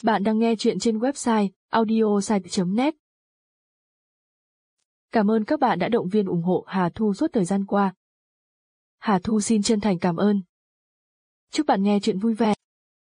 Bạn đang nghe chuyện trên website audiosite.net. Cảm ơn các bạn đã động viên ủng hộ Hà Thu suốt thời gian qua. Hà Thu xin chân thành cảm ơn. Chúc bạn nghe chuyện vui vẻ.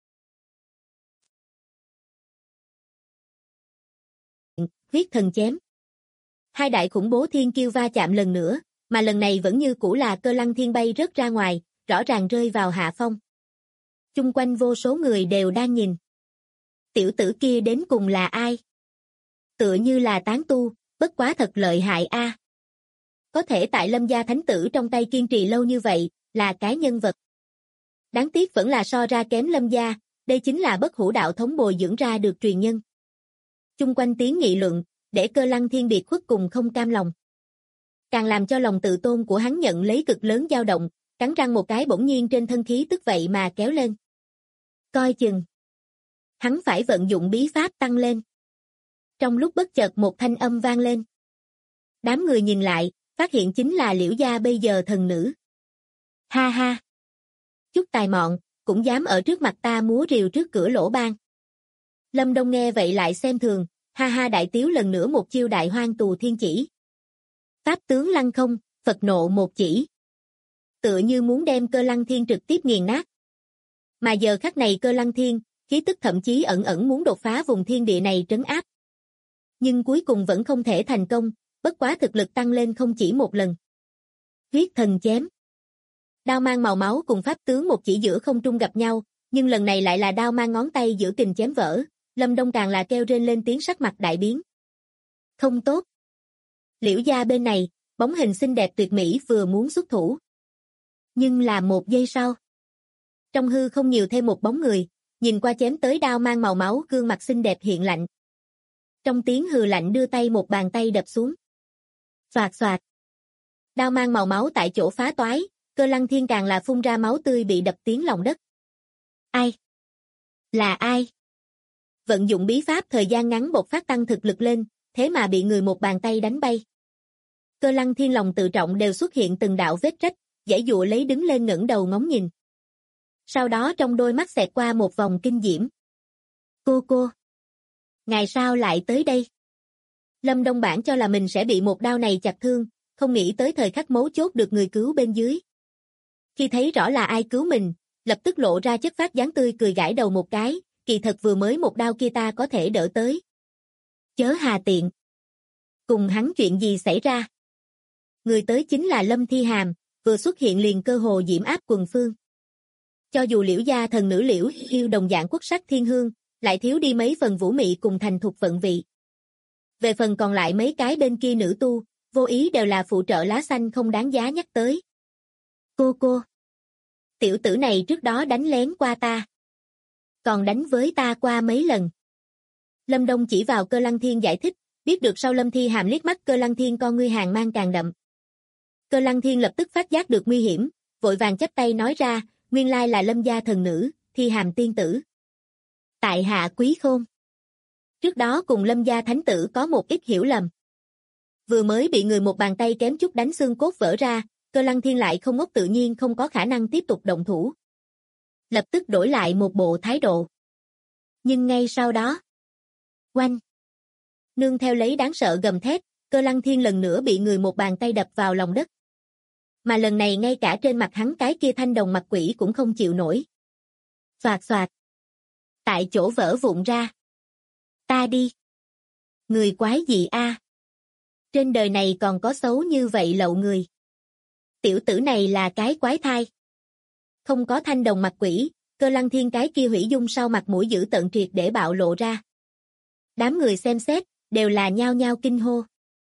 Huyết thần chém. Hai đại khủng bố thiên kiêu va chạm lần nữa, mà lần này vẫn như cũ là Cơ Lăng Thiên bay rớt ra ngoài, rõ ràng rơi vào hạ phong. Chung quanh vô số người đều đang nhìn. Tiểu tử kia đến cùng là ai? Tựa như là tán tu, bất quá thật lợi hại a. Có thể tại Lâm gia thánh tử trong tay kiên trì lâu như vậy, là cái nhân vật. Đáng tiếc vẫn là so ra kém Lâm gia, đây chính là bất hủ đạo thống bồi dưỡng ra được truyền nhân. Chung quanh tiếng nghị luận, để Cơ Lăng Thiên biệt khuất cùng không cam lòng. Càng làm cho lòng tự tôn của hắn nhận lấy cực lớn dao động, cắn răng một cái bỗng nhiên trên thân khí tức vậy mà kéo lên. Coi chừng. Hắn phải vận dụng bí pháp tăng lên. Trong lúc bất chợt một thanh âm vang lên. Đám người nhìn lại, phát hiện chính là Liễu gia bây giờ thần nữ. Ha ha. Chút tài mọn, cũng dám ở trước mặt ta múa rìu trước cửa lỗ ban. Lâm Đông nghe vậy lại xem thường, ha ha đại tiếu lần nữa một chiêu đại hoang tù thiên chỉ. Pháp tướng lăng không, Phật nộ một chỉ. Tựa như muốn đem Cơ Lăng Thiên trực tiếp nghiền nát. Mà giờ khắc này Cơ Lăng Thiên, khí tức thậm chí ẩn ẩn muốn đột phá vùng thiên địa này trấn áp. Nhưng cuối cùng vẫn không thể thành công, bất quá thực lực tăng lên không chỉ một lần. Huyết thần chém. Đao mang màu máu cùng pháp tướng một chỉ giữa không trung gặp nhau, nhưng lần này lại là đao mang ngón tay giữa kình chém vỡ, Lâm Đông càng là kêu rên lên tiếng sắc mặt đại biến. Không tốt. Liễu gia bên này, bóng hình xinh đẹp tuyệt mỹ vừa muốn xuất thủ. Nhưng là một giây sau. Trong hư không nhiều thêm một bóng người, nhìn qua chém tới đao mang màu máu gương mặt xinh đẹp hiện lạnh. Trong tiếng hừ lạnh đưa tay một bàn tay đập xuống. Xoạt xoạt. Đao mang màu máu tại chỗ phá toái, Cơ Lăng Thiên càng là phun ra máu tươi bị đập tiến lòng đất. Ai? Là ai? Vận dụng bí pháp thời gian ngắn bộc phát tăng thực lực lên, thế mà bị người một bàn tay đánh bay. Cơ Lăng Thiên lòng tự trọng đều xuất hiện từng đạo vết rách, giãy giụa lấy đứng lên ngẩng đầu ngóng nhìn. Sau đó trong đôi mắt xẹt qua một vòng kinh diễm. Cô. Ngày sao lại tới đây? Lâm Đông bản cho là mình sẽ bị một đao này chặt thương, không nghĩ tới thời khắc mấu chốt được người cứu bên dưới. Khi thấy rõ là ai cứu mình, lập tức lộ ra chất phát dáng tươi cười gãi đầu một cái, kỳ thật vừa mới một đao kia ta có thể đỡ tới. Chớ hà tiện. Cùng hắn chuyện gì xảy ra? Người tới chính là Lâm Thi Hàm, vừa xuất hiện liền cơ hồ diễm áp quần phương. Cho dù Liễu gia thần nữ Liễu yêu đồng dạng quốc sắc thiên hương, lại thiếu đi mấy phần vũ mị cùng thành thục vận vị. Về phần còn lại mấy cái bên kia nữ tu, vô ý đều là phụ trợ lá xanh không đáng giá nhắc tới. Cô. Tiểu tử này trước đó đánh lén qua ta. Còn đánh với ta qua mấy lần. Lâm Đông chỉ vào Cơ Lăng Thiên giải thích, biết được sau Lâm Thi Hàm liếc mắt Cơ Lăng Thiên con ngươi hàng mang càng đậm. Cơ Lăng Thiên lập tức phát giác được nguy hiểm, vội vàng chắp tay nói ra, nguyên lai là Lâm gia thần nữ, Thi Hàm tiên tử. Tại hạ quý khôn. Trước đó cùng Lâm gia thánh tử có một ít hiểu lầm. Vừa mới bị người một bàn tay kém chút đánh xương cốt vỡ ra, Cơ Lăng Thiên lại không ngốc tự nhiên không có khả năng tiếp tục động thủ. Lập tức đổi lại một bộ thái độ. Nhưng ngay sau đó, oanh. Nương theo lấy đáng sợ gầm thét, Cơ Lăng Thiên lần nữa bị người một bàn tay đập vào lòng đất. Mà lần này ngay cả trên mặt hắn cái kia thanh đồng mặt quỷ cũng không chịu nổi. Xoạt xoạt. Tại chỗ vỡ vụn ra. Ta đi. Người quái gì a? Trên đời này còn có xấu như vậy lậu người. Tiểu tử này là cái quái thai. Không có thanh đồng mặt quỷ, Cơ Lăng Thiên cái kia hủy dung sau mặt mũi dữ tợn triệt để bạo lộ ra. Đám người xem xét, đều là nhao nhao kinh hô.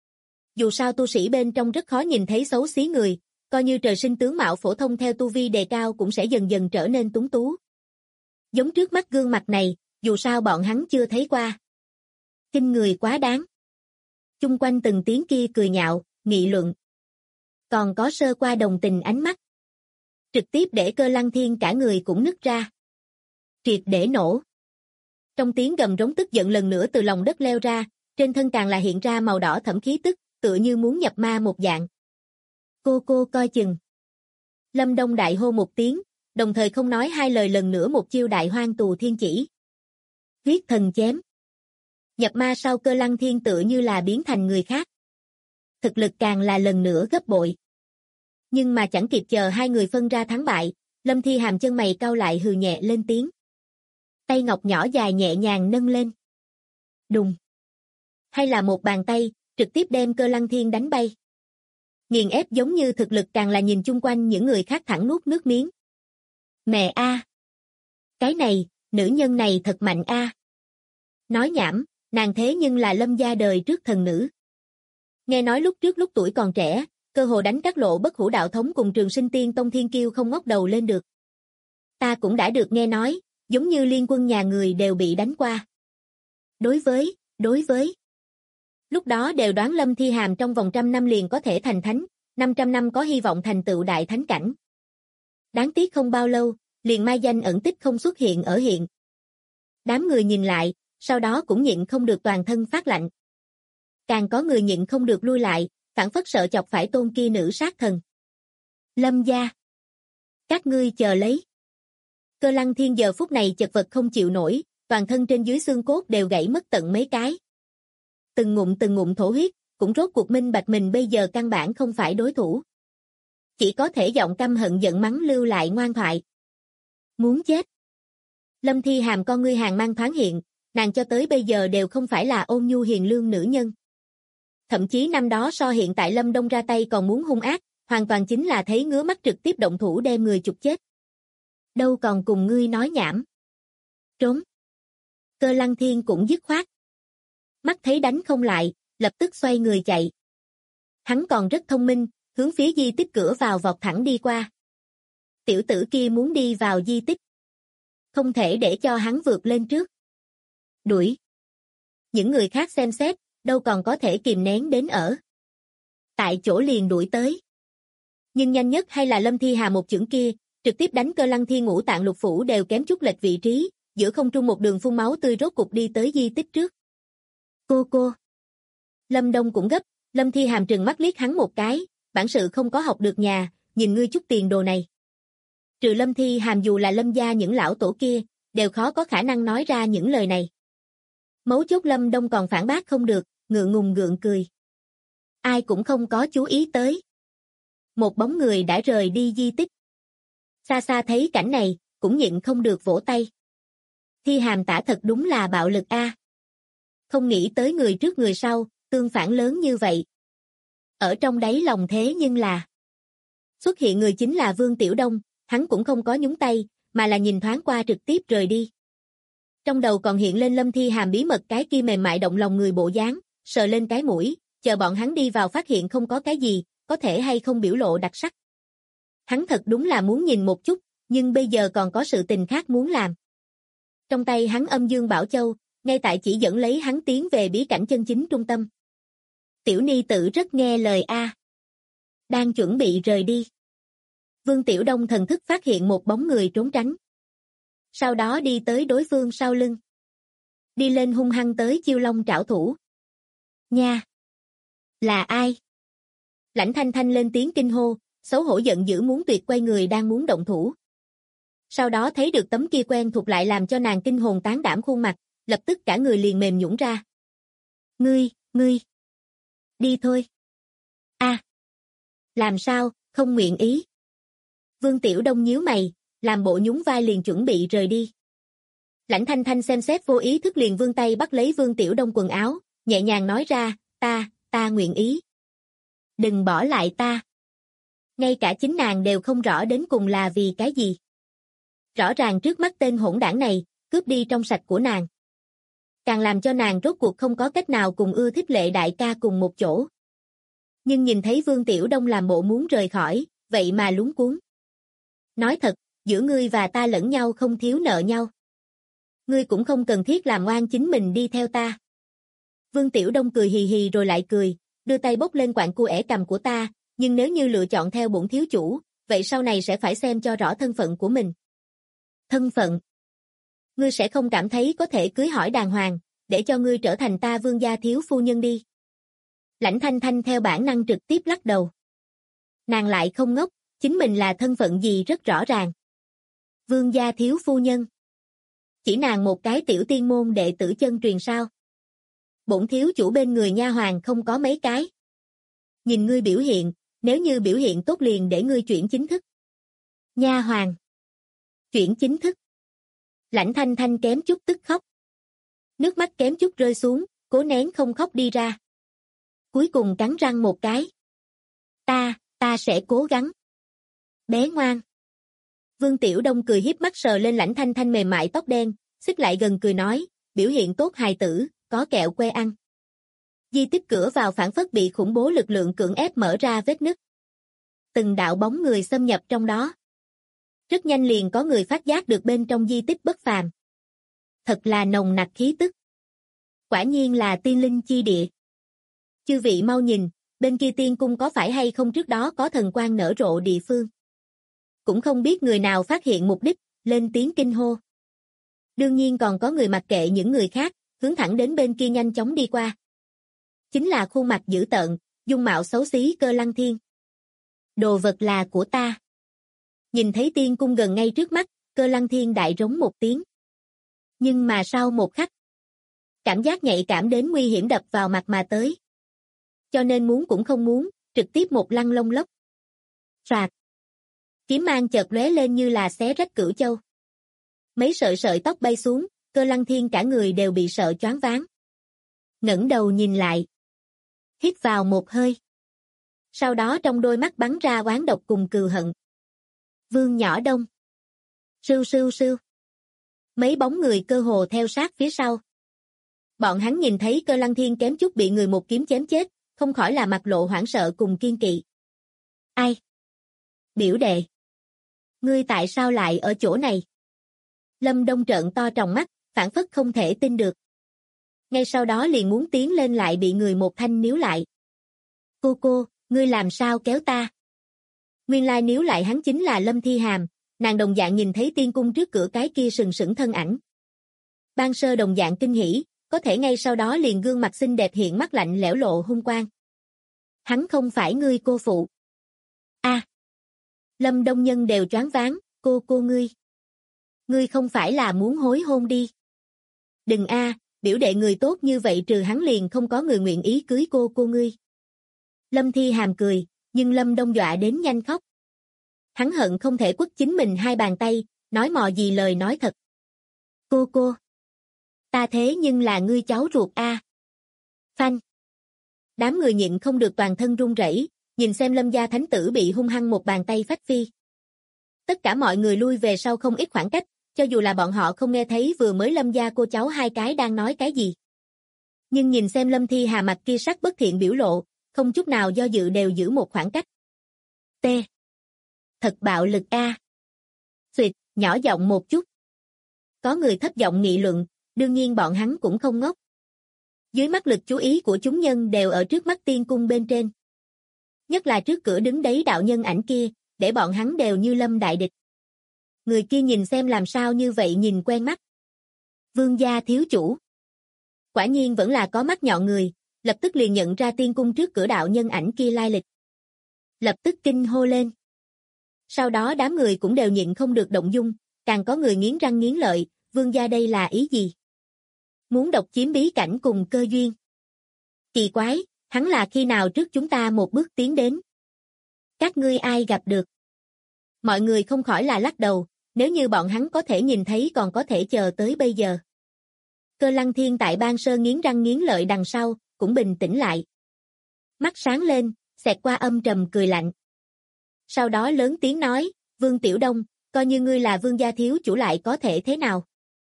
Dù sao tu sĩ bên trong rất khó nhìn thấy xấu xí người, coi như trời sinh tướng mạo phổ thông theo tu vi đề cao cũng sẽ dần dần trở nên tuấn tú. Giống trước mắt gương mặt này, dù sao bọn hắn chưa thấy qua. Kinh người quá đáng. Chung quanh từng tiếng kia cười nhạo, nghị luận. Còn có sơ qua đồng tình ánh mắt. Trực tiếp để Cơ Lăng Thiên cả người cũng nứt ra. Triệt để nổ. Trong tiếng gầm rống tức giận lần nữa từ lòng đất leo ra, trên thân càng là hiện ra màu đỏ thẫm khí tức, tựa như muốn nhập ma một dạng. Cô coi chừng. Lâm Đông đại hô một tiếng, đồng thời không nói hai lời lần nữa một chiêu đại hoang tù thiên chỉ. Huyết thần chém. Nhập ma sau Cơ Lăng Thiên tựa như là biến thành người khác. Thực lực càng là lần nữa gấp bội. Nhưng mà chẳng kịp chờ hai người phân ra thắng bại, Lâm Thi Hàm chân mày cau lại hừ nhẹ lên tiếng. Tay ngọc nhỏ dài nhẹ nhàng nâng lên. Đùng. Hay là một bàn tay, trực tiếp đem Cơ Lăng Thiên đánh bay. Nghiền ép giống như thực lực càng là nhìn chung quanh những người khác thẳng nuốt nước miếng. Mẹ a, cái này, nữ nhân này thật mạnh a. Nói nhảm, nàng thế nhưng là Lâm gia đời trước thần nữ. Nghe nói lúc trước lúc tuổi còn trẻ, cơ hồ đánh các lộ bất hủ đạo thống cùng Trường Sinh Tiên Tông thiên kiêu không ngóc đầu lên được. Ta cũng đã được nghe nói, giống như liên quân nhà người đều bị đánh qua. Đối với. Lúc đó đều đoán Lâm Thi Hàm trong vòng 100 năm liền có thể thành thánh, 500 năm có hy vọng thành tựu đại thánh cảnh. Đáng tiếc không bao lâu, liền mai danh ẩn tích không xuất hiện ở hiện. Đám người nhìn lại, sau đó cũng nhịn không được toàn thân phát lạnh. Càng có người nhịn không được lui lại, phản phất sợ chọc phải tôn kia nữ sát thần. Lâm gia. Các ngươi chờ lấy. Cơ Lăng Thiên giờ phút này chật vật không chịu nổi, toàn thân trên dưới xương cốt đều gãy mất tận mấy cái. Từng ngụm thổ huyết, cũng rốt cuộc minh bạch mình bây giờ căn bản không phải đối thủ. Chỉ có thể giọng căm hận giận mắng lưu lại ngoan thoại. Muốn chết. Lâm Thi Hàm con ngươi hàng mang thoáng hiện, nàng cho tới bây giờ đều không phải là ôn nhu hiền lương nữ nhân. Thậm chí năm đó so hiện tại Lâm Đông ra tay còn muốn hung ác, hoàn toàn chính là thấy ngứa mắt trực tiếp động thủ đem người chụp chết. Đâu còn cùng ngươi nói nhảm. Trốn. Cơ Lăng Thiên cũng dứt khoát. Mắt thấy đánh không lại, lập tức xoay người chạy. Hắn còn rất thông minh, hướng phía di tích cửa vào vọt thẳng đi qua. Tiểu tử kia muốn đi vào di tích. Không thể để cho hắn vượt lên trước. Đuổi. Những người khác xem xét, đâu còn có thể kìm nén đến ở. Tại chỗ liền đuổi tới. Nhưng nhanh nhất hay là Lâm Thi Hà một chưởng kia, trực tiếp đánh Cơ Lăng Thiên ngũ tạng lục phủ đều kém chút lệch vị trí, giữa không trung một đường phun máu tươi rốt cục đi tới di tích trước. Cô. Lâm Đông cũng gấp, Lâm Thi Hàm trừng mắt liếc hắn một cái, bản sự không có học được nhà, nhìn ngươi chút tiền đồ này. Trừ Lâm Thi Hàm dù là Lâm gia những lão tổ kia, đều khó có khả năng nói ra những lời này. Mấu chốt Lâm Đông còn phản bác không được, ngượng ngùng gượng cười. Ai cũng không có chú ý tới. Một bóng người đã rời đi di tích. Xa xa thấy cảnh này, cũng nhịn không được vỗ tay. Thi Hàm tả thật đúng là bạo lực a. Không nghĩ tới người trước người sau, tương phản lớn như vậy. Ở trong đáy lòng thế nhưng là xuất hiện người chính là Vương Tiểu Đông, hắn cũng không có nhúng tay, mà là nhìn thoáng qua trực tiếp rời đi. Trong đầu còn hiện lên Lâm Thi Hàm bí mật cái kia mềm mại động lòng người bộ dáng, sờ lên cái mũi, chờ bọn hắn đi vào phát hiện không có cái gì, có thể hay không biểu lộ đặc sắc. Hắn thật đúng là muốn nhìn một chút, nhưng bây giờ còn có sự tình khác muốn làm. Trong tay hắn âm dương bảo châu, ngay tại chỉ dẫn lấy hắn tiến về bí cảnh chân chính trung tâm. Tiểu ni tử rất nghe lời a. Đang chuẩn bị rời đi. Vương Tiểu Đông thần thức phát hiện một bóng người trốn tránh. Sau đó đi tới đối phương sau lưng. Đi lên hung hăng tới chiêu long trảo thủ. Nha! Là ai? Lãnh Thanh Thanh lên tiếng kinh hô, xấu hổ giận dữ muốn tuyệt quay người đang muốn động thủ. Sau đó thấy được tấm kia quen thuộc lại làm cho nàng kinh hồn tán đảm khuôn mặt, lập tức cả người liền mềm nhũn ra. Ngươi! Đi thôi. A. Làm sao, không nguyện ý. Vương Tiểu Đông nhíu mày, làm bộ nhún vai liền chuẩn bị rời đi. Lãnh Thanh Thanh xem xét vô ý thức liền vươn tay bắt lấy Vương Tiểu Đông quần áo, nhẹ nhàng nói ra, ta nguyện ý. Đừng bỏ lại ta. Ngay cả chính nàng đều không rõ đến cùng là vì cái gì. Rõ ràng trước mắt tên hỗn đảng này, cướp đi trong sạch của nàng. Càng làm cho nàng rốt cuộc không có cách nào cùng ưa thích Lệ đại ca cùng một chỗ. Nhưng nhìn thấy Vương Tiểu Đông làm bộ muốn rời khỏi, vậy mà luống cuống. Nói thật, giữa ngươi và ta lẫn nhau không thiếu nợ nhau. Ngươi cũng không cần thiết làm oan chính mình đi theo ta. Vương Tiểu Đông cười hì hì rồi lại cười, đưa tay bốc lên quạng cu ẻ cầm của ta, nhưng nếu như lựa chọn theo bổn thiếu chủ, vậy sau này sẽ phải xem cho rõ thân phận của mình. Thân phận? Ngươi sẽ không cảm thấy có thể cưới hỏi đàng hoàng, để cho ngươi trở thành ta Vương gia thiếu phu nhân đi. Lãnh Thanh Thanh theo bản năng trực tiếp lắc đầu. Nàng lại không ngốc, chính mình là thân phận gì rất rõ ràng. Vương gia thiếu phu nhân. Chỉ nàng một cái tiểu tiên môn đệ tử chân truyền sao? Bổn thiếu chủ bên người nha hoàn không có mấy cái. Nhìn ngươi biểu hiện, nếu như biểu hiện tốt liền để ngươi chuyển chính thức. Nha hoàn. Chuyển chính thức. Lãnh Thanh Thanh kém chút tức khóc. Nước mắt kém chút rơi xuống, cố nén không khóc đi ra. Cuối cùng cắn răng một cái. Ta sẽ cố gắng. Bé ngoan. Vương Tiểu Đông cười hiếp mắt sờ lên Lãnh Thanh Thanh mềm mại tóc đen, xích lại gần cười nói, biểu hiện tốt hài tử, có kẹo que ăn. Di tích cửa vào phản phất bị khủng bố lực lượng cưỡng ép mở ra vết nứt. Từng đạo bóng người xâm nhập trong đó. Rất nhanh liền có người phát giác được bên trong di tích bất phàm. Thật là nồng nặc khí tức. Quả nhiên là tiên linh chi địa. Chư vị mau nhìn, bên kia tiên cung có phải hay không trước đó có thần quang nở rộ địa phương. Cũng không biết người nào phát hiện mục đích, lên tiếng kinh hô. Đương nhiên còn có người mặc kệ những người khác, hướng thẳng đến bên kia nhanh chóng đi qua. Chính là khuôn mặt dữ tợn, dung mạo xấu xí Cơ Lăng Thiên. Đồ vật là của ta. Nhìn thấy tiên cung gần ngay trước mắt, Cơ Lăng Thiên đại rống một tiếng. Nhưng mà sau một khắc, cảm giác nhạy cảm đến nguy hiểm đập vào mặt mà tới. Cho nên muốn cũng không muốn, trực tiếp một lăng lông lốc. Phạt. Kiếm mang chợt lóe lên như là xé rách cửu châu. Mấy sợi tóc bay xuống, Cơ Lăng Thiên cả người đều bị sợ choáng váng. Ngẩng đầu nhìn lại. Hít vào một hơi. Sau đó trong đôi mắt bắn ra oán độc cùng cừu hận. Vương Nhỏ Đông. Sưu sưu sưu. Mấy bóng người cơ hồ theo sát phía sau. Bọn hắn nhìn thấy Cơ Lăng Thiên kém chút bị người một kiếm chém chết, không khỏi là mặt lộ hoảng sợ cùng kiên kỵ. Ai? Biểu đệ. Ngươi tại sao lại ở chỗ này? Lâm Đông trợn to tròng mắt, phảng phất không thể tin được. Ngay sau đó liền muốn tiến lên lại bị người một thanh níu lại. Cô, ngươi làm sao kéo ta? Nguyên lai níu lại hắn chính là Lâm Thi Hàm, nàng đồng dạng nhìn thấy tiên cung trước cửa cái kia sừng sững thân ảnh. Ban sơ đồng dạng kinh hỉ, có thể ngay sau đó liền gương mặt xinh đẹp hiện mắt lạnh lẽo lộ hung quang. Hắn không phải ngươi cô phụ. A. Lâm Đông Nhân đều choáng váng, cô ngươi. Ngươi không phải là muốn hối hôn đi. Đừng biểu đệ người tốt như vậy trừ hắn liền không có người nguyện ý cưới cô ngươi. Lâm Thi Hàm cười, nhưng Lâm Đông dọa đến nhanh khóc. Hắn hận không thể quất chính mình hai bàn tay, nói mò gì lời nói thật. Cô. Ta thế nhưng là ngươi cháu ruột a. Phanh. Đám người nhịn không được toàn thân run rẩy, nhìn xem Lâm gia thánh tử bị hung hăng một bàn tay phách phi. Tất cả mọi người lui về sau không ít khoảng cách, cho dù là bọn họ không nghe thấy vừa mới Lâm gia cô cháu hai cái đang nói cái gì. Nhưng nhìn xem Lâm Thi Hà mặt kia sắc bất thiện biểu lộ, không chút nào do dự đều giữ một khoảng cách. T. Thật bạo lực a. Xuyệt, nhỏ giọng một chút. Có người thấp giọng nghị luận, đương nhiên bọn hắn cũng không ngốc. Dưới mắt lực chú ý của chúng nhân đều ở trước mắt tiên cung bên trên. Nhất là trước cửa đứng đấy đạo nhân ảnh kia, để bọn hắn đều như lâm đại địch. Người kia nhìn xem làm sao như vậy nhìn quen mắt. Vương gia thiếu chủ. Quả nhiên vẫn là có mắt nhọn người, lập tức liền nhận ra tiên cung trước cửa đạo nhân ảnh kia lai lịch. Lập tức kinh hô lên. Sau đó đám người cũng đều nhịn không được động dung, càng có người nghiến răng nghiến lợi, vương gia đây là ý gì? Muốn độc chiếm bí cảnh cùng Cơ duyên. Kỳ quái, hắn là khi nào trước chúng ta một bước tiến đến? Các ngươi ai gặp được? Mọi người không khỏi là lắc đầu, nếu như bọn hắn có thể nhìn thấy còn có thể chờ tới bây giờ. Cơ Lăng Thiên tại ban sơ nghiến răng nghiến lợi đằng sau, cũng bình tĩnh lại. Mắt sáng lên, xẹt qua âm trầm cười lạnh. Sau đó lớn tiếng nói, Vương Tiểu Đông, coi như ngươi là vương gia thiếu chủ lại có thể thế nào?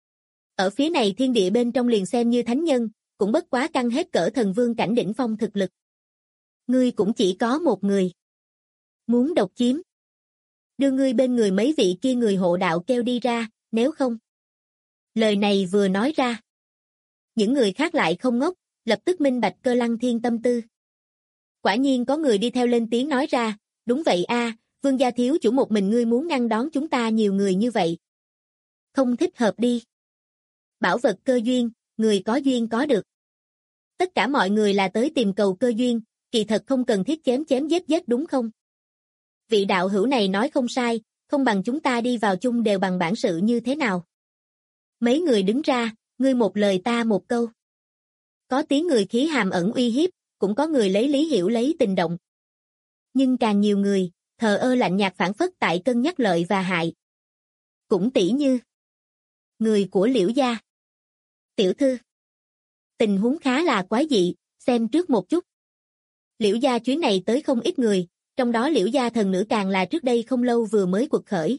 Ở phía này thiên địa bên trong liền xem như thánh nhân, cũng bất quá căng hết cỡ thần vương cảnh đỉnh phong thực lực. Ngươi cũng chỉ có một người. Muốn độc chiếm. Đưa ngươi bên người mấy vị kia người hộ đạo kêu đi ra, nếu không. Lời này vừa nói ra. Những người khác lại không ngốc, lập tức minh bạch Cơ Lăng Thiên tâm tư. Quả nhiên có người đi theo lên tiếng nói ra, đúng vậy vương gia thiếu chủ một mình ngươi muốn ngăn đón chúng ta nhiều người như vậy. Không thích hợp đi. Bảo vật cơ duyên, người có duyên có được. Tất cả mọi người là tới tìm cầu cơ duyên, kỳ thật không cần thiết chém giết đúng không? Vị đạo hữu này nói không sai, không bằng chúng ta đi vào chung đều bằng bản sự như thế nào? Mấy người đứng ra, ngươi một lời ta một câu. Có tiếng người khí hàm ẩn uy hiếp, cũng có người lấy lý hiểu lấy tình động. Nhưng càng nhiều người, thờ ơ lạnh nhạt phản phất tại cân nhắc lợi và hại. Cũng tỉ như người của Liễu gia. Tiểu thư. Tình huống khá là quái dị, xem trước một chút. Liễu gia chuyến này tới không ít người, trong đó Liễu gia thần nữ càng là trước đây không lâu vừa mới quật khởi.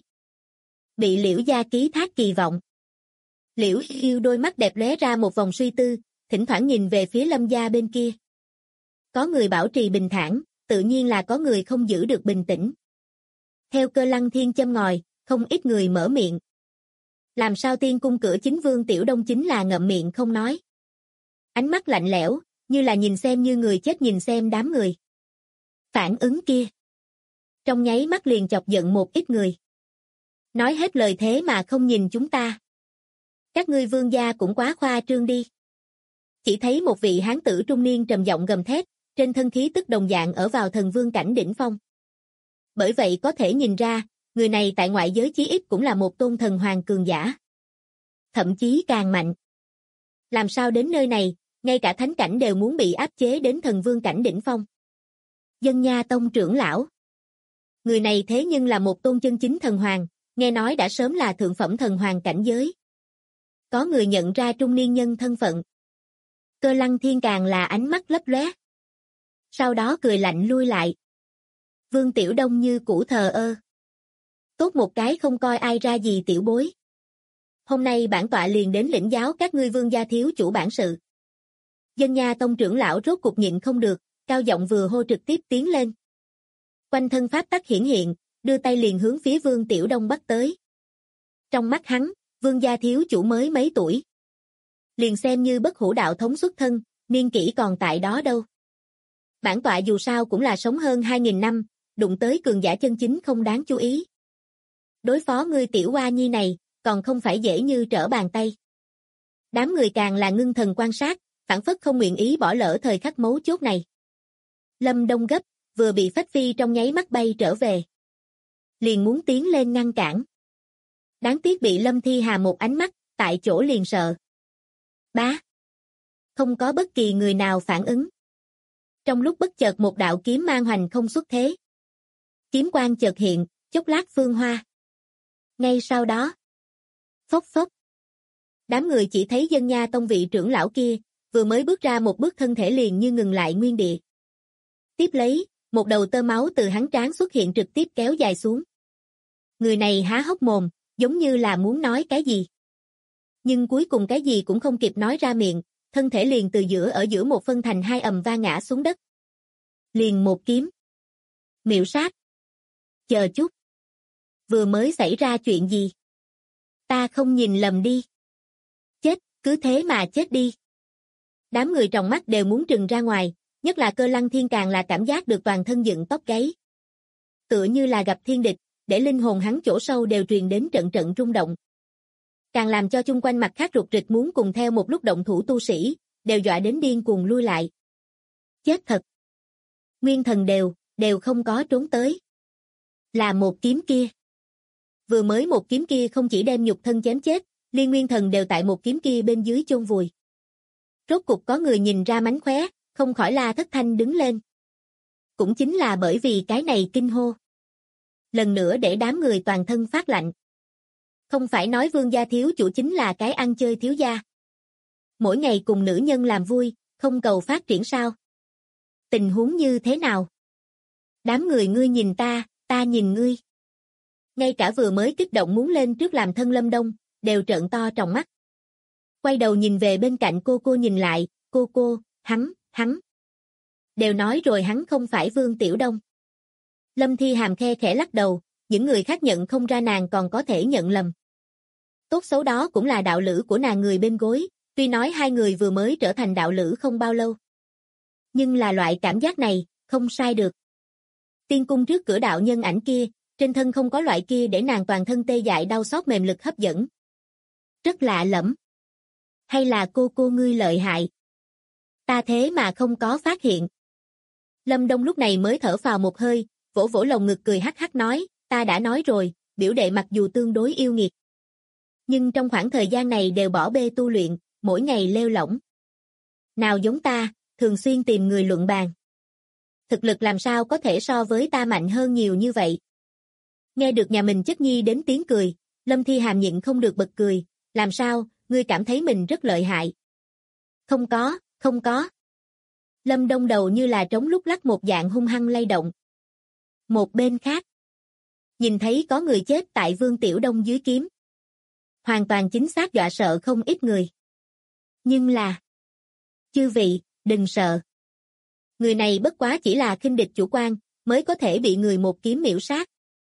Bị Liễu gia ký thác kỳ vọng. Liễu Yêu đôi mắt đẹp lóe ra một vòng suy tư, thỉnh thoảng nhìn về phía Lâm gia bên kia. Có người bảo trì bình thản, tự nhiên là có người không giữ được bình tĩnh. Theo Cơ Lăng Thiên châm ngòi, không ít người mở miệng. Làm sao tiên cung cửa chính Vương Tiểu Đông chính là ngậm miệng không nói. Ánh mắt lạnh lẽo, như là nhìn xem như người chết nhìn xem đám người. Phản ứng kia. Trong nháy mắt liền chọc giận một ít người. Nói hết lời thế mà không nhìn chúng ta. Các ngươi Vương gia cũng quá khoa trương đi. Chỉ thấy một vị hán tử trung niên trầm giọng gầm thét, trên thân khí tức đồng dạng ở vào thần vương cảnh đỉnh phong. Bởi vậy có thể nhìn ra, người này tại ngoại giới chí ít cũng là một tôn thần hoàng cường giả. Thậm chí càng mạnh. Làm sao đến nơi này, ngay cả thánh cảnh đều muốn bị áp chế đến thần vương cảnh đỉnh phong. Dân Nha Tông trưởng lão. Người này thế nhưng là một tôn chân chính thần hoàng, nghe nói đã sớm là thượng phẩm thần hoàng cảnh giới. Có người nhận ra trung niên nhân thân phận. Cơ Lăng Thiên càng là ánh mắt lấp lóe. Sau đó cười lạnh lui lại. Vương Tiểu Đông như cũ thờ ơ. Tốt một cái không coi ai ra gì tiểu bối. Hôm nay bản tọa liền đến lĩnh giáo các ngươi Vương gia thiếu chủ bản sự. Dân Nha Tông trưởng lão rốt cục nhịn không được, cao giọng vừa hô trực tiếp tiến lên. Quanh thân pháp tắc hiển hiện, đưa tay liền hướng phía Vương Tiểu Đông bắt tới. Trong mắt hắn, Vương gia thiếu chủ mới mấy tuổi. Liền xem như bất hủ đạo thống xuất thân, niên kỷ còn tại đó đâu. Bản tọa dù sao cũng là sống hơn 2.000 năm, đụng tới cường giả chân chính không đáng chú ý. Đối phó ngươi tiểu oa nhi này, còn không phải dễ như trở bàn tay. Đám người càng là ngưng thần quan sát, phản phất không nguyện ý bỏ lỡ thời khắc mấu chốt này. Lâm Đông gấp, vừa bị phách phi trong nháy mắt bay trở về. Liền muốn tiến lên ngăn cản. Đáng tiếc bị Lâm Thi Hà một ánh mắt, tại chỗ liền sợ. Bá. Không có bất kỳ người nào phản ứng. Trong lúc bất chợt một đạo kiếm mang hoành không xuất thế. Kiếm quang chợt hiện, chốc lát phương hoa. Ngay sau đó. Phốc phốc. Đám người chỉ thấy Dân Nha Tông vị trưởng lão kia, vừa mới bước ra một bước thân thể liền như ngừng lại nguyên địa. Tiếp lấy, một đầu tơ máu từ hắn trán xuất hiện trực tiếp kéo dài xuống. Người này há hốc mồm, giống như là muốn nói cái gì. Nhưng cuối cùng cái gì cũng không kịp nói ra miệng, thân thể liền từ giữa ở giữa một phân thành hai ầm vang ngã xuống đất. Liền một kiếm. Miệu sát. Chờ chút. Vừa mới xảy ra chuyện gì? Ta không nhìn lầm đi. Chết, cứ thế mà chết đi. Đám người trong mắt đều muốn trừng ra ngoài, nhất là Cơ Lăng Thiên càng là cảm giác được toàn thân dựng tóc gáy. Tựa như là gặp thiên địch, để linh hồn hắn chỗ sâu đều truyền đến trận trận rung động. Càng làm cho chung quanh mặt khác rụt rịch muốn cùng theo một lúc động thủ tu sĩ, đều dọa đến điên cuồng lui lại. Chết thật. Nguyên thần đều không có trốn tới. Là một kiếm kia. Vừa mới một kiếm kia không chỉ đem nhục thân chém chết, liên nguyên thần đều tại một kiếm kia bên dưới chôn vùi. Rốt cục có người nhìn ra mánh khóe, không khỏi la thất thanh đứng lên. Cũng chính là bởi vì cái này kinh hô. Lần nữa để đám người toàn thân phát lạnh. Không phải nói Vương gia thiếu chủ chính là cái ăn chơi thiếu gia. Mỗi ngày cùng nữ nhân làm vui, không cầu phát triển sao? Tình huống như thế nào? Đám người ngươi nhìn ta nhìn ngươi. Ngay cả vừa mới kích động muốn lên trước làm thân Lâm Đông, đều trợn to tròng mắt. Quay đầu nhìn về bên cạnh cô nhìn lại, cô, hắn. Đều nói rồi hắn không phải Vương Tiểu Đông. Lâm Thi Hàm khe khẽ lắc đầu, những người khác nhận không ra nàng còn có thể nhận lầm. Tốt xấu đó cũng là đạo lữ của nàng người bên gối, tuy nói hai người vừa mới trở thành đạo lữ không bao lâu. Nhưng là loại cảm giác này, không sai được. Tiên cung trước cửa đạo nhân ảnh kia, trên thân không có loại kia để nàng toàn thân tê dại đau xót mềm lực hấp dẫn. Rất lạ lẫm. Hay là cô ngươi lợi hại? Ta thế mà không có phát hiện. Lâm Đông lúc này mới thở phào một hơi, vỗ lồng ngực cười hắc hắc nói, ta đã nói rồi, biểu đệ mặc dù tương đối yêu nghiệt. Nhưng trong khoảng thời gian này đều bỏ bê tu luyện, mỗi ngày lêu lỏng. Nào giống ta, thường xuyên tìm người luận bàn. Thực lực làm sao có thể so với ta mạnh hơn nhiều như vậy. Nghe được nhà mình chất nhi đến tiếng cười, Lâm Thi Hàm nhịn không được bật cười, làm sao, ngươi cảm thấy mình rất lợi hại. Không có, không có. Lâm Đông đầu như là trống lúc lắc một dạng hung hăng lay động. Một bên khác, nhìn thấy có người chết tại Vương Tiểu Đông dưới kiếm. Hoàn toàn chính xác dọa sợ không ít người. Nhưng là, chư vị, đừng sợ. Người này bất quá chỉ là khinh địch chủ quan, mới có thể bị người một kiếm miểu sát.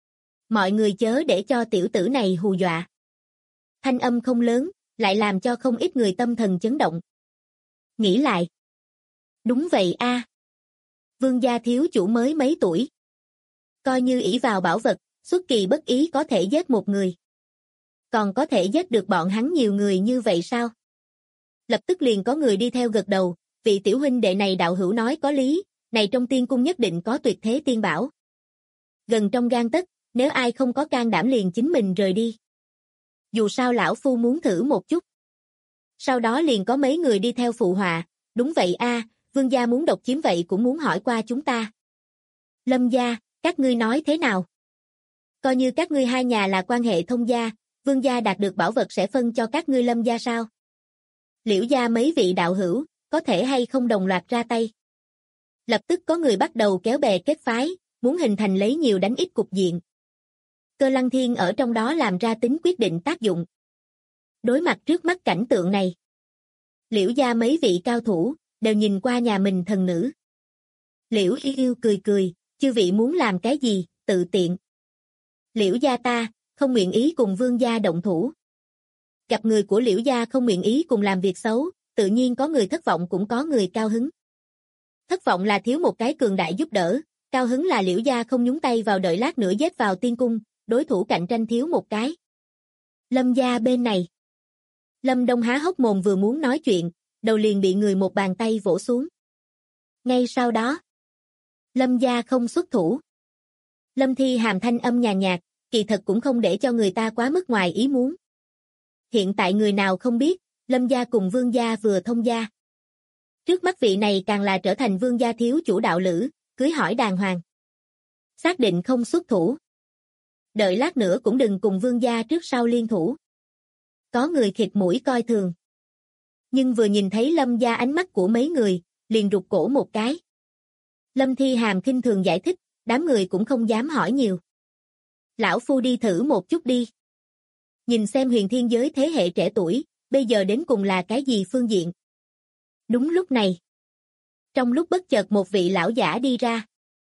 Mọi người chớ để cho tiểu tử này hù dọa. Thanh âm không lớn, lại làm cho không ít người tâm thần chấn động. Nghĩ lại. Đúng vậy a. Vương gia thiếu chủ mới mấy tuổi. Coi như ỷ vào bảo vật, xuất kỳ bất ý có thể giết một người. Còn có thể giết được bọn hắn nhiều người như vậy sao? Lập tức liền có người đi theo gật đầu, vị tiểu huynh đệ này đạo hữu nói có lý, này trong tiên cung nhất định có tuyệt thế tiên bảo. Gần trong gang tấc, nếu ai không có can đảm liền chính mình rời đi. Dù sao lão phu muốn thử một chút. Sau đó liền có mấy người đi theo phụ họa, đúng vậy a, vương gia muốn độc chiếm vậy cũng muốn hỏi qua chúng ta. Lâm gia, các ngươi nói thế nào? Coi như các ngươi hai nhà là quan hệ thông gia, vương gia đạt được bảo vật sẽ phân cho các ngươi Lâm gia sao? Liễu gia mấy vị đạo hữu, có thể hay không đồng loạt ra tay? Lập tức có người bắt đầu kéo bè kết phái, muốn hình thành lấy nhiều đánh ít cục diện. Cơ Lăng Thiên ở trong đó làm ra tính quyết định tác dụng. Đối mặt trước mắt cảnh tượng này, Liễu gia mấy vị cao thủ, đều nhìn qua nhà mình thần nữ. Liễu Yêu Yêu cười cười, chư vị muốn làm cái gì, tự tiện. Liễu gia ta, không nguyện ý cùng vương gia động thủ. Gặp người của Liễu gia không nguyện ý cùng làm việc xấu, tự nhiên có người thất vọng cũng có người cao hứng. Thất vọng là thiếu một cái cường đại giúp đỡ, cao hứng là Liễu gia không nhúng tay vào đợi lát nữa giết vào tiên cung, đối thủ cạnh tranh thiếu một cái. Lâm gia bên này. Lâm Đông há hốc mồm vừa muốn nói chuyện, đầu liền bị người một bàn tay vỗ xuống. Ngay sau đó, Lâm gia không xuất thủ. Lâm Thi Hàm thanh âm nhàn nhạt, kỳ thật cũng không để cho người ta quá mức ngoài ý muốn. Hiện tại người nào không biết, Lâm gia cùng Vương gia vừa thông gia. Trước mắt vị này càng là trở thành Vương gia thiếu chủ đạo lữ, cưới hỏi đàng hoàng. Xác định không xuất thủ. Đợi lát nữa cũng đừng cùng Vương gia trước sau liên thủ. Có người khịt mũi coi thường. Nhưng vừa nhìn thấy Lâm gia ánh mắt của mấy người, liền rụt cổ một cái. Lâm Thi Hàm khinh thường giải thích, đám người cũng không dám hỏi nhiều. Lão phu đi thử một chút đi. Nhìn xem huyền thiên giới thế hệ trẻ tuổi, bây giờ đến cùng là cái gì phương diện. Đúng lúc này. Trong lúc bất chợt một vị lão giả đi ra.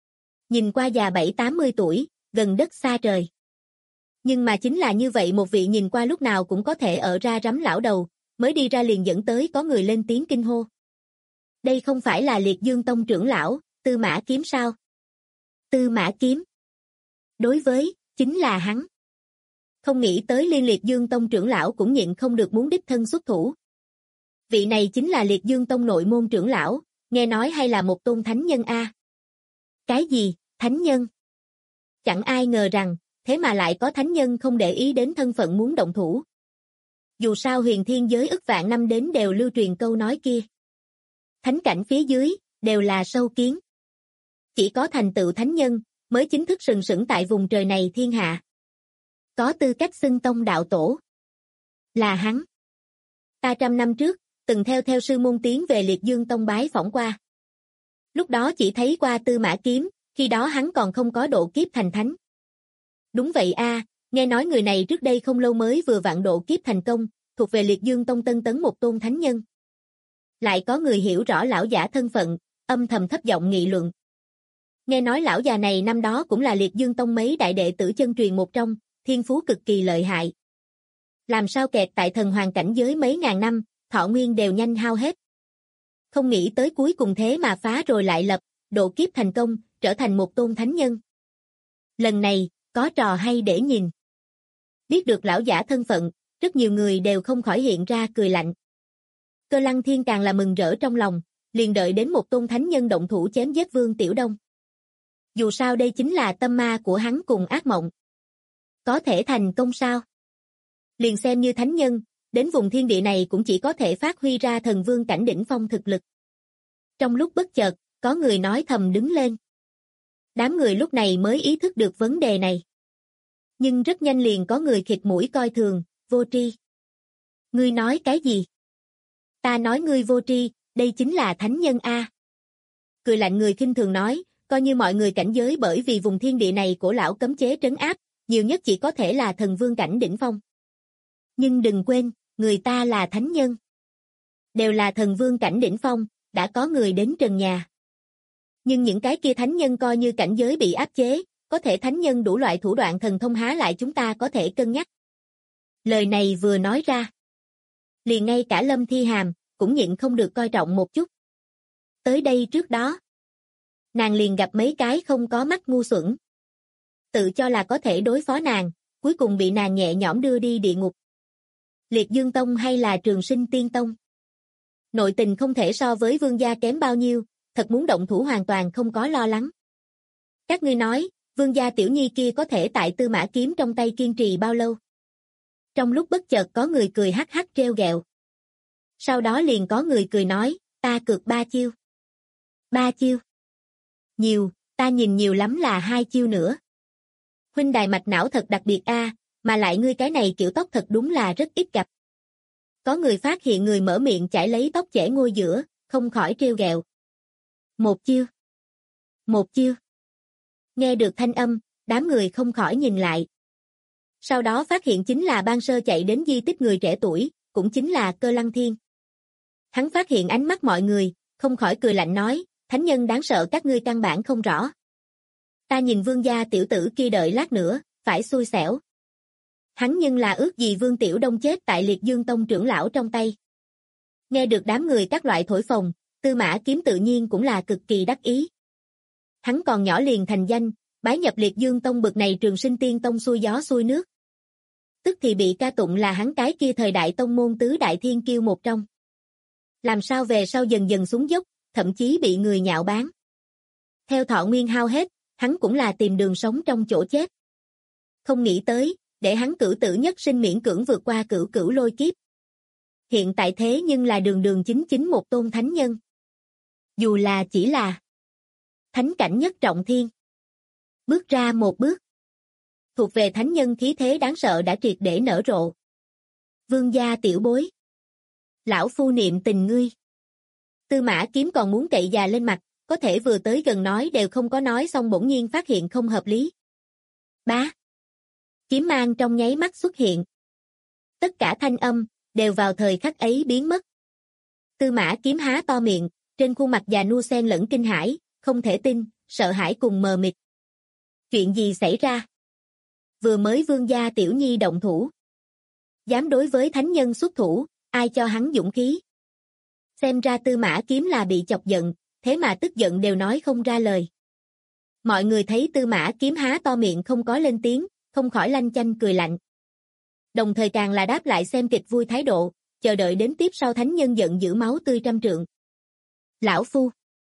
Nhìn qua già 7-80 tuổi, gần đất xa trời. Nhưng mà chính là như vậy một vị nhìn qua lúc nào cũng có thể ở ra rắm lão đầu, mới đi ra liền dẫn tới có người lên tiếng kinh hô. Đây không phải là Liệt Dương Tông trưởng lão, Tư Mã Kiếm sao? Tư Mã Kiếm. Đối với, chính là hắn. Không nghĩ tới liên Liệt Dương Tông trưởng lão cũng nhịn không được muốn đích thân xuất thủ. Vị này chính là Liệt Dương Tông nội môn trưởng lão, nghe nói hay là một tôn thánh nhân a. Cái gì, thánh nhân? Chẳng ai ngờ rằng, thế mà lại có thánh nhân không để ý đến thân phận muốn động thủ. Dù sao huyền thiên giới ức vạn năm đến đều lưu truyền câu nói kia. Thánh cảnh phía dưới, đều là sâu kiến. Chỉ có thành tựu thánh nhân, mới chính thức sừng sững tại vùng trời này thiên hạ. Có tư cách xưng tông đạo tổ. Là hắn. Ta 100 năm trước, từng theo sư môn tiến về Liệt Dương Tông bái phỏng qua. Lúc đó chỉ thấy qua Tư Mã Kiếm, khi đó hắn còn không có độ kiếp thành thánh. Đúng vậy a, nghe nói người này trước đây không lâu mới vừa vạn độ kiếp thành công, thuộc về Liệt Dương Tông tân tấn một tôn thánh nhân. Lại có người hiểu rõ lão giả thân phận, âm thầm thấp giọng nghị luận. Nghe nói lão già này năm đó cũng là Liệt Dương Tông mấy đại đệ tử chân truyền một trong, thiên phú cực kỳ lợi hại. Làm sao kẹt tại thần hoàng cảnh giới mấy ngàn năm, thọ nguyên đều nhanh hao hết. Không nghĩ tới cuối cùng thế mà phá rồi lại lập, độ kiếp thành công, trở thành một tôn thánh nhân. Lần này, có trò hay để nhìn. Biết được lão giả thân phận, rất nhiều người đều không khỏi hiện ra cười lạnh. Cơ Lăng Thiên càng là mừng rỡ trong lòng, liền đợi đến một tôn thánh nhân động thủ chém giết Vương Tiểu Đông. Dù sao đây chính là tâm ma của hắn cùng ác mộng. Có thể thành công sao? Liền xem như thánh nhân, đến vùng thiên địa này cũng chỉ có thể phát huy ra thần vương cảnh đỉnh phong thực lực. Trong lúc bất chợt, có người nói thầm đứng lên. Đám người lúc này mới ý thức được vấn đề này. Nhưng rất nhanh liền có người khịt mũi coi thường, vô tri. Ngươi nói cái gì? Ta nói ngươi vô tri, đây chính là thánh nhân a. Cười lạnh người khinh thường nói, coi như mọi người cảnh giới bởi vì vùng thiên địa này của lão cấm chế trấn áp, nhiều nhất chỉ có thể là thần vương cảnh đỉnh phong. Nhưng đừng quên, người ta là thánh nhân. Đều là thần vương cảnh đỉnh phong, đã có người đến trần nhà. Nhưng những cái kia thánh nhân coi như cảnh giới bị áp chế, có thể thánh nhân đủ loại thủ đoạn thần thông há lại chúng ta có thể cân nhắc. Lời này vừa nói ra. Liền ngay cả Lâm Thi Hàm, cũng nhịn không được coi trọng một chút. Tới đây trước đó. Nàng liền gặp mấy cái không có mắt ngu xuẩn. Tự cho là có thể đối phó nàng, cuối cùng bị nàng nhẹ nhõm đưa đi địa ngục. Liệt Dương Tông hay là Trường Sinh Tiên Tông? Nội tình không thể so với Vương gia kém bao nhiêu, thật muốn động thủ hoàn toàn không có lo lắng. Các ngươi nói, Vương gia tiểu nhi kia có thể tại Tư Mã Kiếm trong tay kiên trì bao lâu? Trong lúc bất chợt có người cười hắc hắc trêu ghẹo. Sau đó liền có người cười nói, ta cược 3 chiêu. 3 chiêu? Nhiều, ta nhìn nhiều lắm là 2 chiêu nữa. Huynh đài mạch não thật đặc biệt a, mà lại ngươi cái này kiểu tóc thật đúng là rất ít gặp. Có người phát hiện người mở miệng chải lấy tóc chẻ ngôi giữa, không khỏi trêu ghẹo. 1 chiêu. 1 chiêu. Nghe được thanh âm, đám người không khỏi nhìn lại. Sau đó phát hiện chính là ban sơ chạy đến di tích người trẻ tuổi, cũng chính là Cơ Lăng Thiên. Hắn phát hiện ánh mắt mọi người, không khỏi cười lạnh nói, thánh nhân đáng sợ các ngươi căn bản không rõ. Ta nhìn Vương gia tiểu tử kia đợi lát nữa, phải xui xẻo. Hắn nhưng là ước gì Vương Tiểu Đông chết tại Liệt Dương Tông trưởng lão trong tay. Nghe được đám người các loại thổi phồng, Tư Mã Kiếm tự nhiên cũng là cực kỳ đắc ý. Hắn còn nhỏ liền thành danh, bái nhập Liệt Dương Tông bực này Trường Sinh Tiên Tông xuôi gió xuôi nước. Tức thì bị ca tụng là hắn cái kia thời đại tông môn tứ đại thiên kiêu một trong. Làm sao về sau dần dần xuống dốc, thậm chí bị người nhạo báng. Theo thọ nguyên hao hết, hắn cũng là tìm đường sống trong chỗ chết. Không nghĩ tới, để hắn cửu tử nhất sinh miễn cưỡng vượt qua cửu cửu lôi kiếp. Hiện tại thế nhưng là đường đường chính chính một tôn thánh nhân. Dù là chỉ là thánh cảnh nhất trọng thiên. Bước ra một bước. Thuộc về thánh nhân khí thế đáng sợ đã triệt để nở rộ. Vương gia tiểu bối. Lão phu niệm tình ngươi. Tư Mã Kiếm còn muốn cậy già lên mặt, có thể vừa tới gần nói đều không có nói xong bỗng nhiên phát hiện không hợp lý. Bá. Kiếm mang trong nháy mắt xuất hiện. Tất cả thanh âm, đều vào thời khắc ấy biến mất. Tư Mã Kiếm há to miệng, trên khuôn mặt già nua xen lẫn kinh hãi, không thể tin, sợ hãi cùng mờ mịt. Chuyện gì xảy ra? Vừa mới Vương gia tiểu nhi động thủ. Dám đối với thánh nhân xuất thủ, ai cho hắn dũng khí? Xem ra Tư Mã Kiếm là bị chọc giận, thế mà tức giận đều nói không ra lời. Mọi người thấy Tư Mã Kiếm há to miệng không có lên tiếng, không khỏi lanh chanh cười lạnh. Đồng thời càng là đáp lại xem kịch vui thái độ, chờ đợi đến tiếp sau thánh nhân giận dữ máu tươi trăm trượng. Lão phu.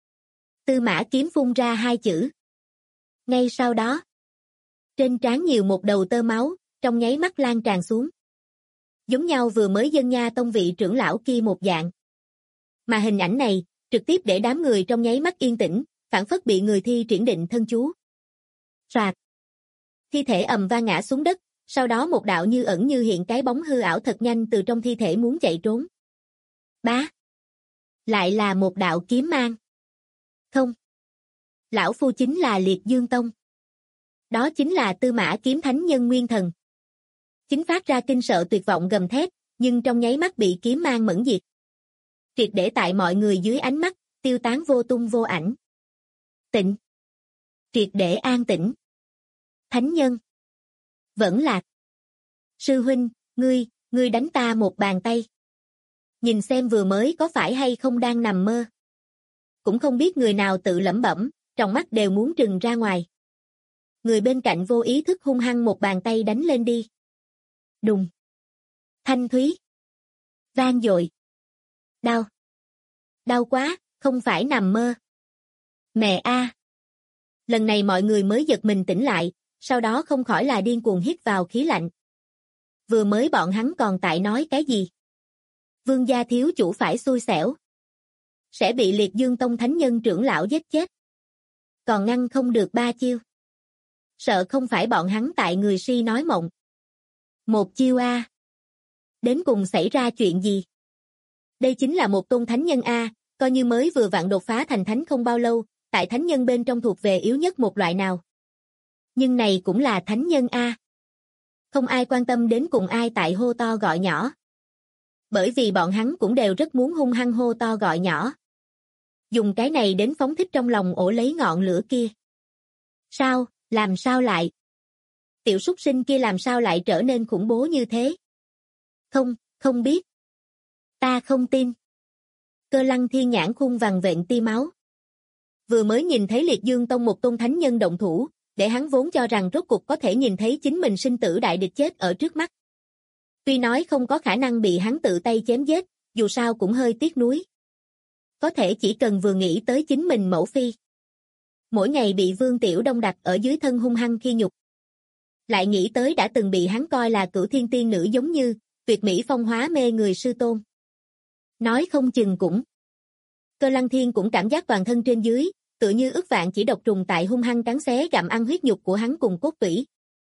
Tư Mã Kiếm phun ra 2 chữ. Ngay sau đó, trên trán nhiều một đầu tơ máu, trong nháy mắt lan tràn xuống. Giống nhau vừa mới Dân Nha Tông vị trưởng lão kia một dạng. Mà hình ảnh này, trực tiếp để đám người trong nháy mắt yên tĩnh, phảng phất bị người thi triển định thân chú. Soạt. Thi thể ầm vang ngã xuống đất, sau đó một đạo như ẩn như hiện cái bóng hư ảo thật nhanh từ trong thi thể muốn chạy trốn. Bá. Lại là một đạo kiếm mang. Không. Lão phu chính là Liệt Dương Tông. Đó chính là Tư Mã Kiếm thánh nhân nguyên thần. Chính phát ra kinh sợ tuyệt vọng gầm thét, nhưng trong nháy mắt bị kiếm mang mẫn diệt. Triệt để tại mọi người dưới ánh mắt, tiêu tán vô tung vô ảnh. Tịnh. Triệt để an tĩnh. Thánh nhân. Vẫn lạc. Sư huynh, ngươi đánh ta một bàn tay. Nhìn xem vừa mới có phải hay không đang nằm mơ. Cũng không biết người nào tự lẩm bẩm, trong mắt đều muốn trừng ra ngoài. Người bên cạnh vô ý thức hung hăng một bàn tay đánh lên đi. Đùng. Thanh thúy. Vang dội. Đau. Đau quá, không phải nằm mơ. Mẹ a. Lần này mọi người mới giật mình tỉnh lại, sau đó không khỏi là điên cuồng hít vào khí lạnh. Vừa mới bọn hắn còn tại nói cái gì? Vương gia thiếu chủ phải xui xẻo. Sẽ bị Liệt Dương Tông thánh nhân trưởng lão giết chết. Còn ngăn không được 3 chiêu. Sợ không phải bọn hắn tại người si nói mộng. Một chiêu a. Đến cùng xảy ra chuyện gì? Đây chính là một tôn thánh nhân a, coi như mới vừa vặn đột phá thành thánh không bao lâu, tại thánh nhân bên trong thuộc về yếu nhất một loại nào. Nhưng này cũng là thánh nhân a. Không ai quan tâm đến cùng ai tại hô to gọi nhỏ. Bởi vì bọn hắn cũng đều rất muốn hung hăng hô to gọi nhỏ. Dùng cái này đến phóng thích trong lòng ổ lấy ngọn lửa kia. Sao, làm sao lại? Tiểu súc sinh kia làm sao lại trở nên khủng bố như thế? Không biết. Ta không tin. Cơ Lăng Thiên nhãn khung vằn vện tia máu. Vừa mới nhìn thấy Liệt Dương Tông một tôn thánh nhân động thủ, để hắn vốn cho rằng rốt cục có thể nhìn thấy chính mình sinh tử đại địch chết ở trước mắt. Tuy nói không có khả năng bị hắn tự tay chém giết, dù sao cũng hơi tiếc nuối. Có thể chỉ cần vừa nghĩ tới chính mình mẫu phi. Mỗi ngày bị Vương Tiểu Đông đặt ở dưới thân hung hăng khi nhục. Lại nghĩ tới đã từng bị hắn coi là cửu thiên tiên nữ giống như, tuyệt mỹ phong hóa mê người sư tôn. Nói không chừng cũng. Cơ Lăng Thiên cũng cảm giác toàn thân trên dưới, tựa như ức vạn chỉ độc trùng tại hung hăng cắn xé gặm ăn huyết nhục của hắn cùng cốt tủy.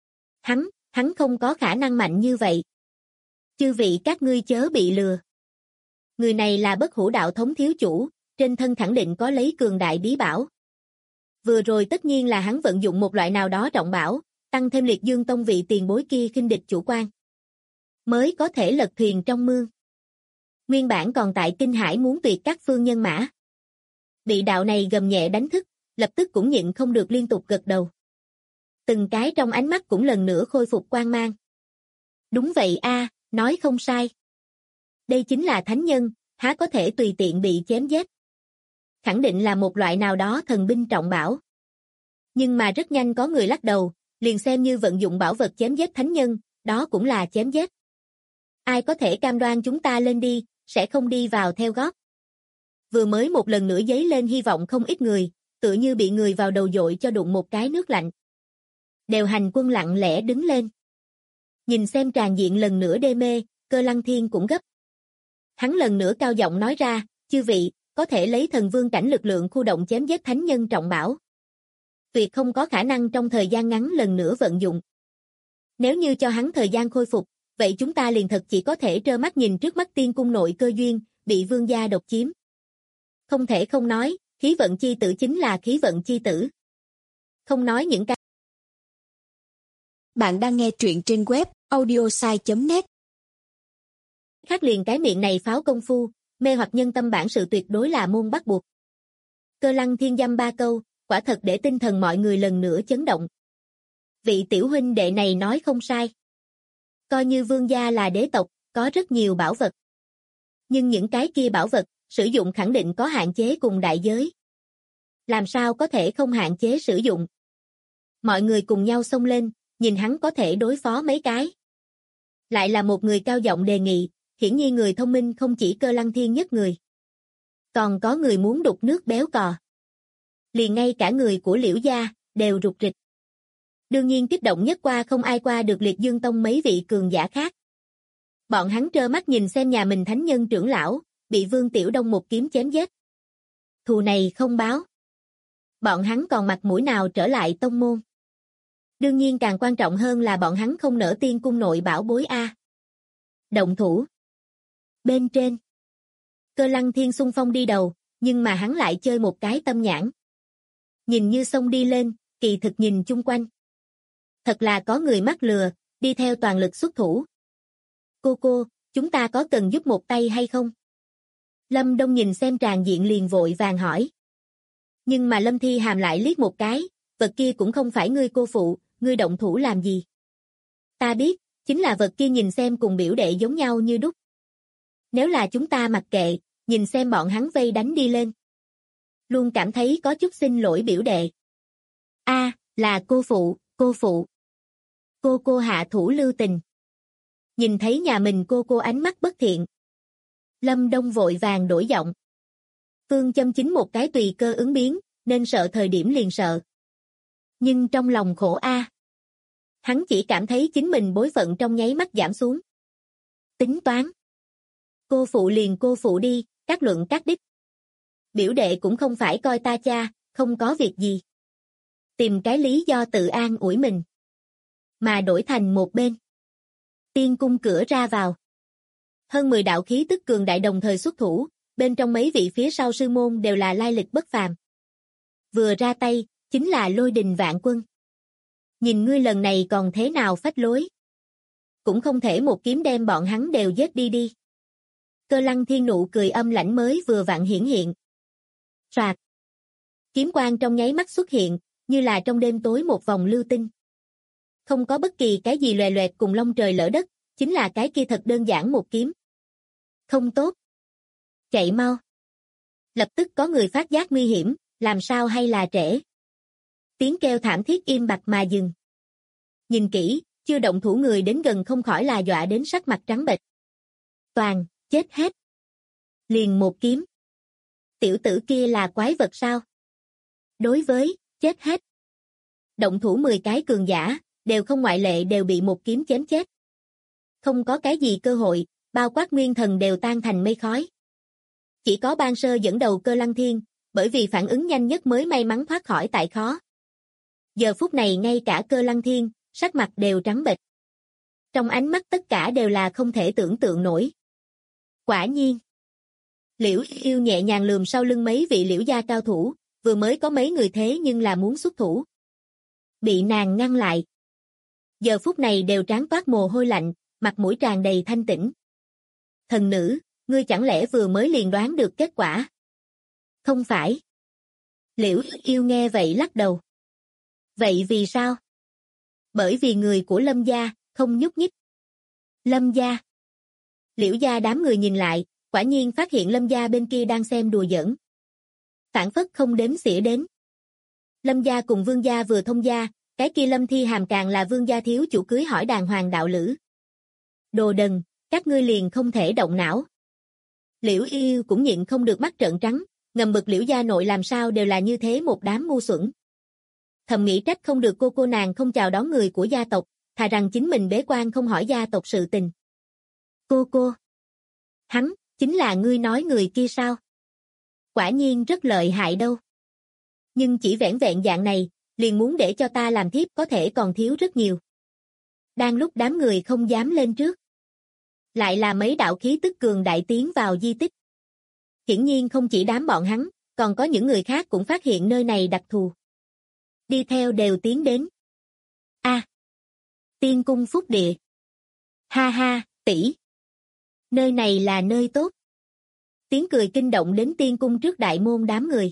Hắn không có khả năng mạnh như vậy. Chư vị các ngươi chớ bị lừa. Người này là Bất Hủ Đạo thống thiếu chủ, trên thân khẳng định có lấy cường đại bí bảo. Vừa rồi tất nhiên là hắn vận dụng một loại nào đó trọng bảo, tăng thêm Liệt Dương Tông vị tiền bối kia khinh địch chủ quan. Mới có thể lật thuyền trong mương. Nguyên bản còn tại kinh hải muốn tuyệt các phương nhân mã. Bị đạo này gầm nhẹ đánh thức, lập tức cũng nhịn không được liên tục gật đầu. Từng cái trong ánh mắt cũng lần nữa khôi phục quang mang. Đúng vậy a, nói không sai. Đây chính là thánh nhân, há có thể tùy tiện bị chém giết. Khẳng định là một loại nào đó thần binh trọng bảo. Nhưng mà rất nhanh có người lắc đầu, liền xem như vận dụng bảo vật chém giết thánh nhân, đó cũng là chém giết. Ai có thể cam đoan chúng ta lên đi, sẽ không đi vào theo gót. Vừa mới một lần nữa dấy lên hy vọng không ít người, tựa như bị người vào đầu dội cho đụng một cái nước lạnh. Đều hành quân lặng lẽ đứng lên. Nhìn xem tràn diện lần nữa đê mê, Cơ Lăng Thiên cũng gấp. Hắn lần nữa cao giọng nói ra, chư vị, có thể lấy thần vương cảnh lực lượng khu động chém giết thánh nhân trọng bảo. Tuyệt không có khả năng trong thời gian ngắn lần nữa vận dụng. Nếu như cho hắn thời gian khôi phục, vậy chúng ta liền thật chỉ có thể trơ mắt nhìn trước mắt tiên cung nội cơ duyên, bị vương gia độc chiếm. Không thể không nói, khí vận chi tử chính là khí vận chi tử. Không nói những cái. Bạn đang nghe truyện trên web audiosai.net. Khác liền cái miệng này pháo công phu, mê hoặc nhân tâm bản sự tuyệt đối là môn bắt buộc. Cơ Lăng Thiên dăm 3 câu, quả thật để tinh thần mọi người lần nữa chấn động. Vị tiểu huynh đệ này nói không sai. Coi như vương gia là đế tộc, có rất nhiều bảo vật. Nhưng những cái kia bảo vật, sử dụng khẳng định có hạn chế cùng đại giới. Làm sao có thể không hạn chế sử dụng? Mọi người cùng nhau xông lên, nhìn hắn có thể đối phó mấy cái. Lại là một người cao giọng đề nghị, hiển nhiên người thông minh không chỉ Cơ Lăng Thiên nhất người. Còn có người muốn đục nước béo cò. Liền ngay cả người của Liễu gia, đều rụt rịch. Đương nhiên kích động nhất qua không ai qua được Liệt Dương Tông mấy vị cường giả khác. Bọn hắn trơ mắt nhìn xem nhà mình thánh nhân trưởng lão, bị Vương Tiểu Đông một kiếm chém giết. Thù này không báo. Bọn hắn còn mặt mũi nào trở lại tông môn. Đương nhiên càng quan trọng hơn là bọn hắn không nỡ tiên cung nội bảo bối a. Động thủ. Bên trên. Cơ Lăng Thiên xung phong đi đầu, nhưng mà hắn lại chơi một cái tâm nhãn. Nhìn như xông đi lên, kỳ thực nhìn chung quanh. Thật là có người mắc lừa, đi theo toàn lực xuất thủ. Cô, chúng ta có cần giúp một tay hay không? Lâm Đông nhìn xem tràn diện liền vội vàng hỏi. Nhưng mà Lâm Thi Hàm lại liếc một cái, vật kia cũng không phải ngươi cô phụ, ngươi động thủ làm gì? Ta biết, chính là vật kia nhìn xem cùng biểu đệ giống nhau như đúc. Nếu là chúng ta mặc kệ, nhìn xem bọn hắn vây đánh đi lên. Luôn cảm thấy có chút xin lỗi biểu đệ. A, là cô phụ. Cô hạ thủ lưu tình. Nhìn thấy nhà mình cô ánh mắt bất thiện. Lâm Đông vội vàng đổi giọng. Phương Châm chính một cái tùy cơ ứng biến, nên sợ thời điểm liền sợ. Nhưng trong lòng khổ a. Hắn chỉ cảm thấy chính mình bối phận trong nháy mắt giảm xuống. Tính toán. Cô phụ liền cô phụ đi, các luận các đích. Biểu đệ cũng không phải coi ta cha, không có việc gì. Tìm cái lý do tự an ủi mình. Mà đổi thành một bên. Tiên cung cửa ra vào. Hơn 10 đạo khí tức cường đại đồng thời xuất thủ, bên trong mấy vị phía sau sư môn đều là lai lịch bất phàm. Vừa ra tay, chính là lôi đình vạn quân. Nhìn ngươi lần này còn thế nào phách lối. Cũng không thể một kiếm đem bọn hắn đều giết đi đi. Cơ Lăng Thiên nụ cười âm lãnh mới vừa vặn hiển hiện. Soạt. Kiếm quang trong nháy mắt xuất hiện, như là trong đêm tối một vòng lưu tinh. Không có bất kỳ cái gì loè loẹt cùng long trời lỡ đất, chính là cái kia thật đơn giản một kiếm. Không tốt. Chạy mau. Lập tức có người phát giác nguy hiểm, làm sao hay là trễ. Tiếng kêu thảm thiết im bặt mà dừng. Nhìn kỹ, chưa động thủ người đến gần không khỏi là dọa đến sắc mặt trắng bệch. Toàn, chết hết. Liền một kiếm. Tiểu tử kia là quái vật sao? Đối với, chết hết. Động thủ 10 cái cường giả, đều không ngoại lệ đều bị một kiếm chém chết. Không có cái gì cơ hội, bao quát nguyên thần đều tan thành mây khói. Chỉ có Ban Sơ dẫn đầu Cơ Lăng Thiên, bởi vì phản ứng nhanh nhất mới may mắn thoát khỏi tại khó. Giờ phút này ngay cả Cơ Lăng Thiên, sắc mặt đều trắng bệch. Trong ánh mắt tất cả đều là không thể tưởng tượng nổi. Quả nhiên. Liễu Yêu nhẹ nhàng lườm sau lưng mấy vị Liễu gia cao thủ, vừa mới có mấy người thế nhưng là muốn xuất thủ. Bị nàng ngăn lại. Giờ phút này đều trán toát mồ hôi lạnh, mặt mũi tràn đầy thanh tĩnh. Thần nữ, ngươi chẳng lẽ vừa mới liền đoán được kết quả? Không phải. Liễu Yêu nghe vậy lắc đầu. Vậy vì sao? Bởi vì người của Lâm gia, không nhúc nhích. Lâm gia. Liễu gia đám người nhìn lại, quả nhiên phát hiện Lâm gia bên kia đang xem đùa giỡn. Phản phất không đếm xỉa đến. Lâm gia cùng Vương gia vừa thông gia, cái kia Lâm Thi Hàm càng là Vương gia thiếu chủ cưới hỏi đàng hoàng đạo lữ. Đồ đần, các ngươi liền không thể động não. Liễu Yêu cũng nhịn không được mắt trợn trắng, ngầm bực Liễu gia nội làm sao đều là như thế một đám ngu xuẩn. Thầm nghĩ trách không được cô nàng không chào đón người của gia tộc, thà rằng chính mình bế quan không hỏi gia tộc sự tình. Cô. Hắn, chính là ngươi nói người kia sao? Quả nhiên rất lợi hại đâu. Nhưng chỉ vẻn vẹn dạng này, liền muốn để cho ta làm thiếp có thể còn thiếu rất nhiều. Đang lúc đám người không dám lên trước. Lại là mấy đạo khí tức cường đại tiến vào di tích. Hiển nhiên không chỉ đám bọn hắn, còn có những người khác cũng phát hiện nơi này đặc thù. Đi theo đều tiến đến. Tiên cung phúc địa. Ha ha, tỷ. Nơi này là nơi tốt. Tiếng cười kinh động đến tiên cung trước đại môn đám người.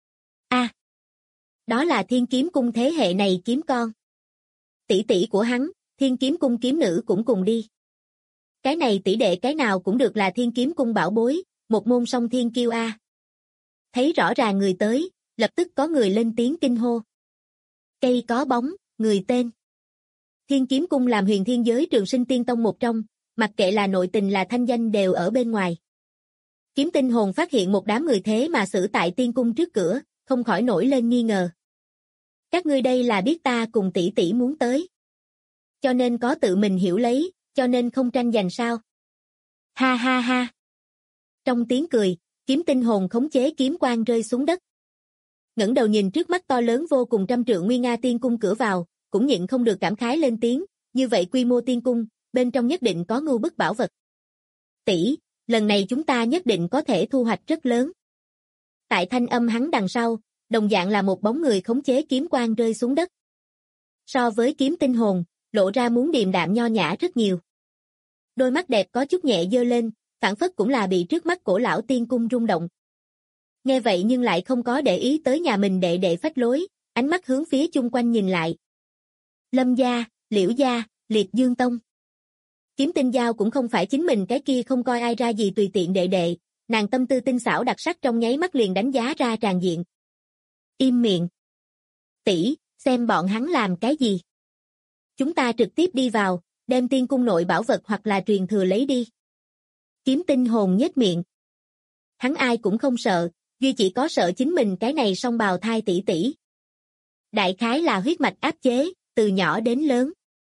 Đó là Thiên Kiếm cung thế hệ này kiếm con. Tỷ tỷ của hắn, Thiên Kiếm cung kiếm nữ cũng cùng đi. Cái này tỷ đệ cái nào cũng được là Thiên Kiếm cung bảo bối, một môn song thiên kiêu a. Thấy rõ ràng người tới, lập tức có người lên tiếng kinh hô. Cây có bóng, người tên. Thiên Kiếm cung làm huyền thiên giới trường sinh tiên tông một trong, mặc kệ là nội tình là thanh danh đều ở bên ngoài. Kiếm Tinh Hồn phát hiện một đám người thế mà xử tại tiên cung trước cửa, không khỏi nổi lên nghi ngờ. Các ngươi đây là biết ta cùng tỷ tỷ muốn tới. Cho nên có tự mình hiểu lấy, cho nên không tranh giành sao. Ha ha ha. Trong tiếng cười, Kiếm Tinh Hồn khống chế kiếm quang rơi xuống đất. Ngẩng đầu nhìn trước mắt to lớn vô cùng trăm trượng nguy nga tiên cung cửa vào, cũng nhịn không được cảm khái lên tiếng, như vậy quy mô tiên cung, bên trong nhất định có ngưu bức bảo vật. Tỷ, lần này chúng ta nhất định có thể thu hoạch rất lớn. Tại thanh âm hắn đằng sau, đồng dạng là một bóng người khống chế kiếm quang rơi xuống đất. So với Kiếm Tinh Hồn, lộ ra muốn điềm đạm nho nhã rất nhiều. Đôi mắt đẹp có chút nhẹ dơ lên, phảng phất cũng là bị trước mắt cổ lão tiên cung rung động. Nghe vậy nhưng lại không có để ý tới nhà mình đệ đệ phách lối, ánh mắt hướng phía chung quanh nhìn lại. Lâm gia, Liễu gia, Liệt Dương tông. Kiếm Tinh Giao cũng không phải chính mình cái kia không coi ai ra gì tùy tiện đệ đệ, nàng tâm tư tinh xảo đặc sắc trong nháy mắt liền đánh giá ra tràn diện. Im miệng. Tỷ, xem bọn hắn làm cái gì. Chúng ta trực tiếp đi vào, đem tiên cung nội bảo vật hoặc là truyền thừa lấy đi. Kiếm Tinh Hồn nhếch miệng. Hắn ai cũng không sợ, duy chỉ có sợ chính mình cái này song bào thai tỷ tỷ. Đại khái là huyết mạch áp chế, từ nhỏ đến lớn.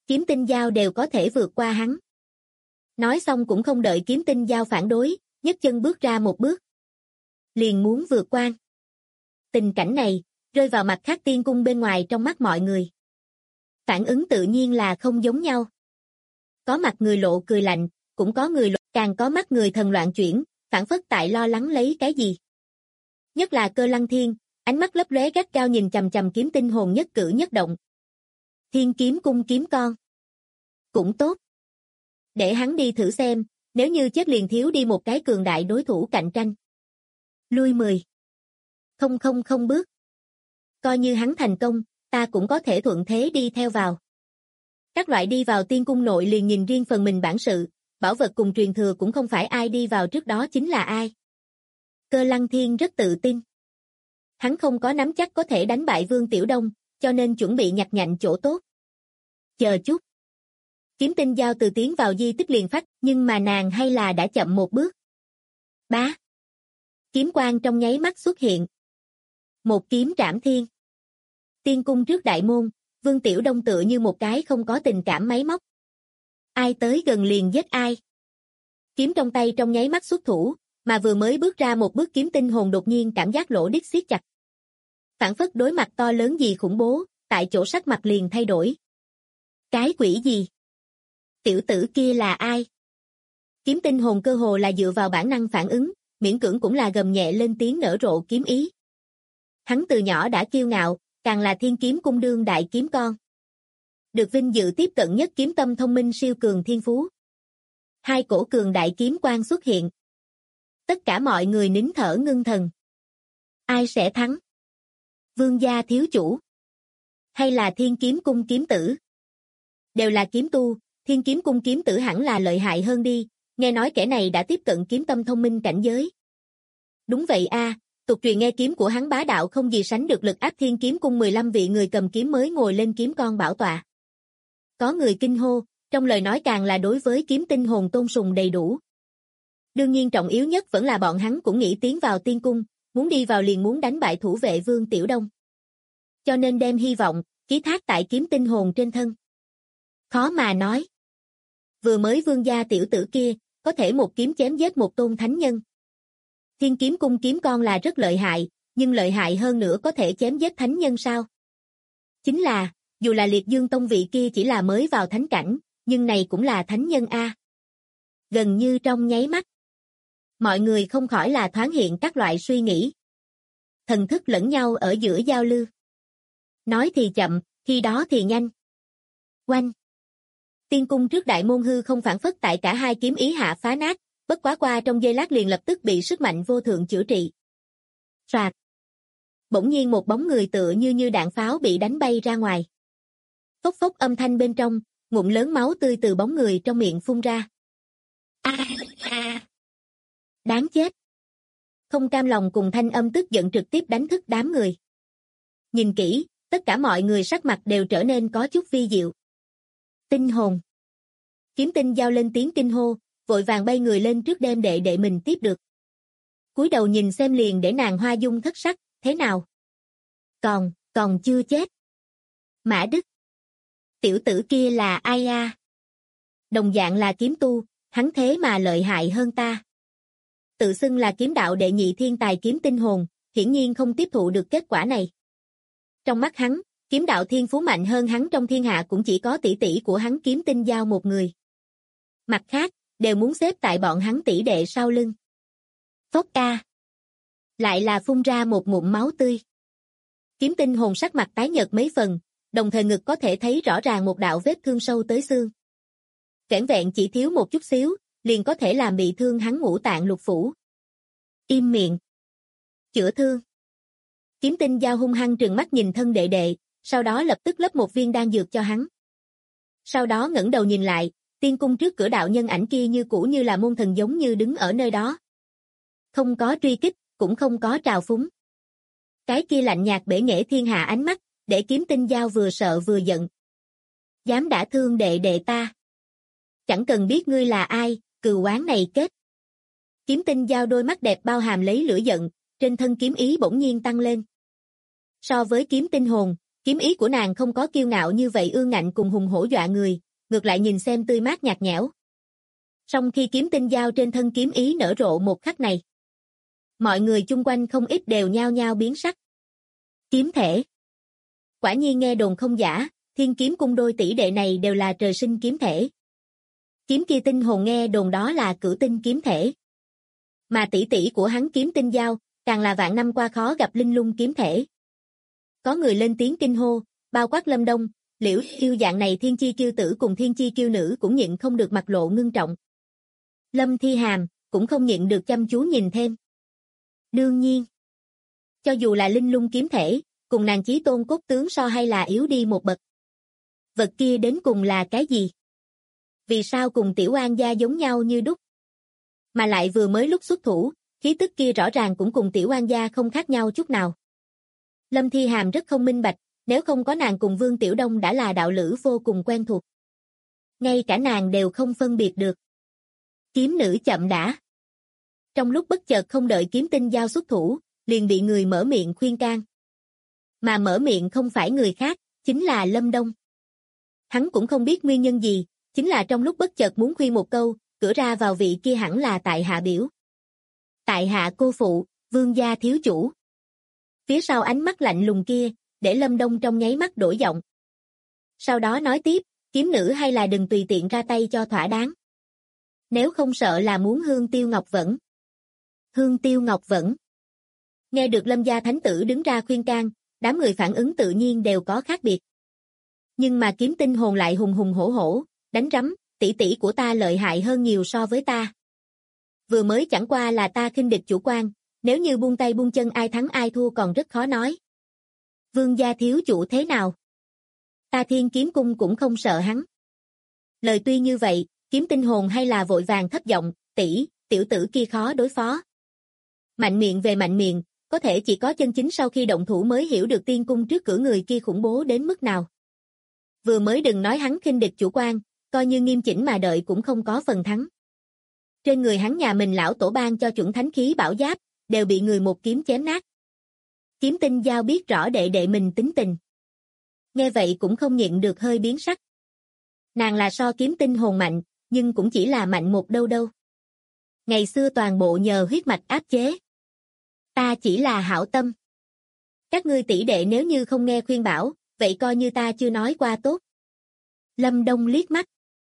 Kiếm tinh giao đều có thể vượt qua hắn. Nói xong cũng không đợi kiếm tinh giao phản đối, nhấc chân bước ra một bước. Liền muốn vượt qua. Tình cảnh này, rơi vào mặt khác tiên cung bên ngoài trong mắt mọi người. Phản ứng tự nhiên là không giống nhau. Có mặt người lộ cười lạnh, cũng có người lộ, càng có mắt người thần loạn chuyển, phản phất tại lo lắng lấy cái gì. Nhất là Cơ Lăng Thiên, ánh mắt lấp lóe gắt cao nhìn chằm chằm kiếm tinh hồn nhất cử nhất động. Thiên kiếm cung kiếm con. Cũng tốt. Để hắn đi thử xem, nếu như chết liền thiếu đi một cái cường đại đối thủ cạnh tranh. Lui 10. Không bước. Coi như hắn thành công, ta cũng có thể thuận thế đi theo vào. Các loại đi vào tiên cung nội liền nhìn riêng phần mình bản sự, bảo vật cùng truyền thừa cũng không phải ai đi vào trước đó chính là ai. Cơ Lăng Thiên rất tự tin. Hắn không có nắm chắc có thể đánh bại Vương Tiểu Đông, cho nên chuẩn bị nhặt nhạnh chỗ tốt. Chờ chút. Kiếm tinh giao từ tiến vào di tích liền phát, nhưng mà nàng hay là đã chậm một bước. Bá. Kiếm quang trong nháy mắt xuất hiện. Một kiếm trảm thiên. Tiên cung trước đại môn, Vương Tiểu Đông tựa như một cái không có tình cảm máy móc. Ai tới gần liền giết ai. Kiếm trong tay trong nháy mắt xuất thủ, mà vừa mới bước ra một bước kiếm tinh hồn đột nhiên cảm giác lỗ đít siết chặt. Phản phất đối mặt to lớn gì khủng bố, tại chỗ sắc mặt liền thay đổi. Cái quỷ gì? Tiểu tử kia là ai? Kiếm tinh hồn cơ hồ là dựa vào bản năng phản ứng, miễn cưỡng cũng là gầm nhẹ lên tiếng nở rộ kiếm ý. Hắn từ nhỏ đã kiêu ngạo, càng là thiên kiếm cung đương đại kiếm con. Được vinh dự tiếp cận nhất kiếm tâm thông minh siêu cường thiên phú. Hai cổ cường đại kiếm quang xuất hiện. Tất cả mọi người nín thở ngưng thần. Ai sẽ thắng? Vương gia thiếu chủ? Hay là thiên kiếm cung kiếm tử? Đều là kiếm tu, thiên kiếm cung kiếm tử hẳn là lợi hại hơn đi, nghe nói kẻ này đã tiếp cận kiếm tâm thông minh cảnh giới. Đúng vậy a, tục truyền nghe kiếm của hắn bá đạo không gì sánh được lực áp thiên kiếm cung 15 vị người cầm kiếm mới ngồi lên kiếm con bảo tọa. Có người kinh hô, trong lời nói càng là đối với kiếm tinh hồn tôn sùng đầy đủ. Đương nhiên trọng yếu nhất vẫn là bọn hắn cũng nghĩ tiến vào tiên cung, muốn đi vào liền muốn đánh bại thủ vệ Vương Tiểu Đông. Cho nên đem hy vọng, ký thác tại kiếm tinh hồn trên thân. Khó mà nói. Vừa mới vương gia tiểu tử kia, có thể một kiếm chém giết một tôn thánh nhân. Thiên kiếm cung kiếm con là rất lợi hại, nhưng lợi hại hơn nữa có thể chém giết thánh nhân sao? Chính là, dù là Liệt Dương Tông vị kia chỉ là mới vào thánh cảnh, nhưng này cũng là thánh nhân a. Gần như trong nháy mắt. Mọi người không khỏi là thoáng hiện các loại suy nghĩ. Thần thức lẫn nhau ở giữa giao lưu. Nói thì chậm, khi đó thì nhanh. Oanh. Tiên cung trước đại môn hư không phản phất tại cả hai kiếm ý hạ phá nát, bất quá qua trong giây lát liền lập tức bị sức mạnh vô thượng chữa trị. Soạt. Bỗng nhiên một bóng người tựa như đạn pháo bị đánh bay ra ngoài. Phốc phốc âm thanh bên trong, ngụm lớn máu tươi từ bóng người trong miệng phun ra. Đáng chết. Không cam lòng cùng thanh âm tức giận trực tiếp đánh thức đám người. Nhìn kỹ, tất cả mọi người sắc mặt đều trở nên có chút vi diệu. Tinh hồn. Kiếm tinh giao lên tiếng kinh hô, vội vàng bay người lên trước đem đệ đệ mình tiếp được. Cúi đầu nhìn xem liền để nàng hoa dung thất sắc, thế nào? Còn chưa chết. Mã Đức. Tiểu tử kia là ai a? Đồng dạng là kiếm tu, hắn thế mà lợi hại hơn ta. Tự xưng là kiếm đạo đệ nhị thiên tài kiếm tinh hồn, hiển nhiên không tiếp thụ được kết quả này. Trong mắt hắn, kiếm đạo thiên phú mạnh hơn hắn trong thiên hạ cũng chỉ có tỷ tỷ của hắn kiếm tinh giao một người. Mặt khác, đều muốn xếp tại bọn hắn tỷ đệ sau lưng. Phốc a. Lại là phun ra một ngụm máu tươi. Kiếm tinh hồn sắc mặt tái nhợt mấy phần, đồng thời ngực có thể thấy rõ ràng một đạo vết thương sâu tới xương. Vẻn vẹn chỉ thiếu một chút xíu, liền có thể làm bị thương hắn ngũ tạng lục phủ. Im miệng. Chữa thương. Kiếm tinh giao hung hăng trừng mắt nhìn thân đệ đệ, sau đó lập tức lấp một viên đan dược cho hắn. Sau đó ngẩng đầu nhìn lại, tiên cung trước cửa đạo nhân ảnh kia như cũ như là môn thần giống như đứng ở nơi đó. Không có truy kích, cũng không có trào phúng. Cái kia lạnh nhạt bể nghệ thiên hạ ánh mắt, để kiếm tinh giao vừa sợ vừa giận. Dám đả thương đệ đệ ta. Chẳng cần biết ngươi là ai, cừu oán này kết. Kiếm tinh giao đôi mắt đẹp bao hàm lấy lửa giận, trên thân kiếm ý bỗng nhiên tăng lên. So với kiếm tinh hồn, Kiếm ý của nàng không có kiêu ngạo như vậy ương ngạnh cùng hùng hổ dọa người, ngược lại nhìn xem tươi mát nhạt nhẽo. Song khi kiếm tinh dao trên thân kiếm ý nở rộ một khắc này, mọi người chung quanh không ít đều nhao nhao biến sắc. Kiếm thể. Quả nhiên nghe đồn không giả, Thiên Kiếm Cung đôi tỷ đệ này đều là trời sinh kiếm thể. Kiếm kia tinh hồn nghe đồn đó là cửu tinh kiếm thể. Mà tỷ tỷ của hắn kiếm tinh dao, càng là vạn năm qua khó gặp linh lung kiếm thể. Có người lên tiếng kinh hô, bao quát Lâm Đông, Liễu Yêu dạng này thiên chi kiêu tử cùng thiên chi kiêu nữ cũng nhịn không được mặt lộ ngưng trọng. Lâm Thi Hàm cũng không nhịn được chăm chú nhìn thêm. Đương nhiên, cho dù là linh lung kiếm thể, cùng nàng chí tôn cốt tướng so hay là yếu đi một bậc. Vật kia đến cùng là cái gì? Vì sao cùng Tiểu An gia giống nhau như đúc? Mà lại vừa mới lúc xuất thủ, khí tức kia rõ ràng cũng cùng Tiểu An gia không khác nhau chút nào. Lâm Thi Hàm rất không minh bạch, nếu không có nàng cùng Vương Tiểu Đông đã là đạo lữ vô cùng quen thuộc. Ngay cả nàng đều không phân biệt được. Kiếm nữ chậm đã. Trong lúc bất chợt không đợi kiếm tinh giao xuất thủ, liền bị người mở miệng khuyên can. Mà mở miệng không phải người khác, chính là Lâm Đông. Hắn cũng không biết nguyên nhân gì, chính là trong lúc bất chợt muốn khuyên một câu, cửa ra vào vị kia hẳn là tại hạ biểu. Tại hạ cô phụ, Vương gia thiếu chủ. Phía sau ánh mắt lạnh lùng kia, để Lâm Đông trong nháy mắt đổi giọng. Sau đó nói tiếp, kiếm nữ hay là đừng tùy tiện ra tay cho thỏa đáng. Nếu không sợ là muốn hương tiêu ngọc vẫn. Hương tiêu ngọc vẫn. Nghe được Lâm gia thánh tử đứng ra khuyên can, đám người phản ứng tự nhiên đều có khác biệt. Nhưng mà kiếm tinh hồn lại hùng hùng hổ hổ, đánh rắm, tỷ tỷ của ta lợi hại hơn nhiều so với ta. Vừa mới chẳng qua là ta khinh địch chủ quan, nếu như buông tay buông chân ai thắng ai thua còn rất khó nói. Vương gia thiếu chủ thế nào? Ta Thiên Kiếm Cung cũng không sợ hắn. Lời tuy như vậy, kiếm tinh hồn hay là vội vàng thấp giọng, tỷ, tiểu tử kia khó đối phó. Mạnh miệng về mạnh miệng, có thể chỉ có chân chính sau khi động thủ mới hiểu được tiên cung trước cửa người kia khủng bố đến mức nào. Vừa mới đừng nói hắn khinh địch chủ quan, coi như nghiêm chỉnh mà đợi cũng không có phần thắng. Trên người hắn nhà mình lão tổ ban cho chuẩn thánh khí bảo giáp, đều bị người một kiếm chém nát. Kiếm tinh giao biết rõ đệ đệ mình tính tình. Nghe vậy cũng không nhịn được hơi biến sắc. Nàng là so kiếm tinh hồn mạnh, nhưng cũng chỉ là mạnh một đâu đâu. Ngày xưa toàn bộ nhờ huyết mạch áp chế. Ta chỉ là hảo tâm. Các ngươi tỷ đệ nếu như không nghe khuyên bảo, vậy coi như ta chưa nói qua tốt. Lâm Đông liếc mắt.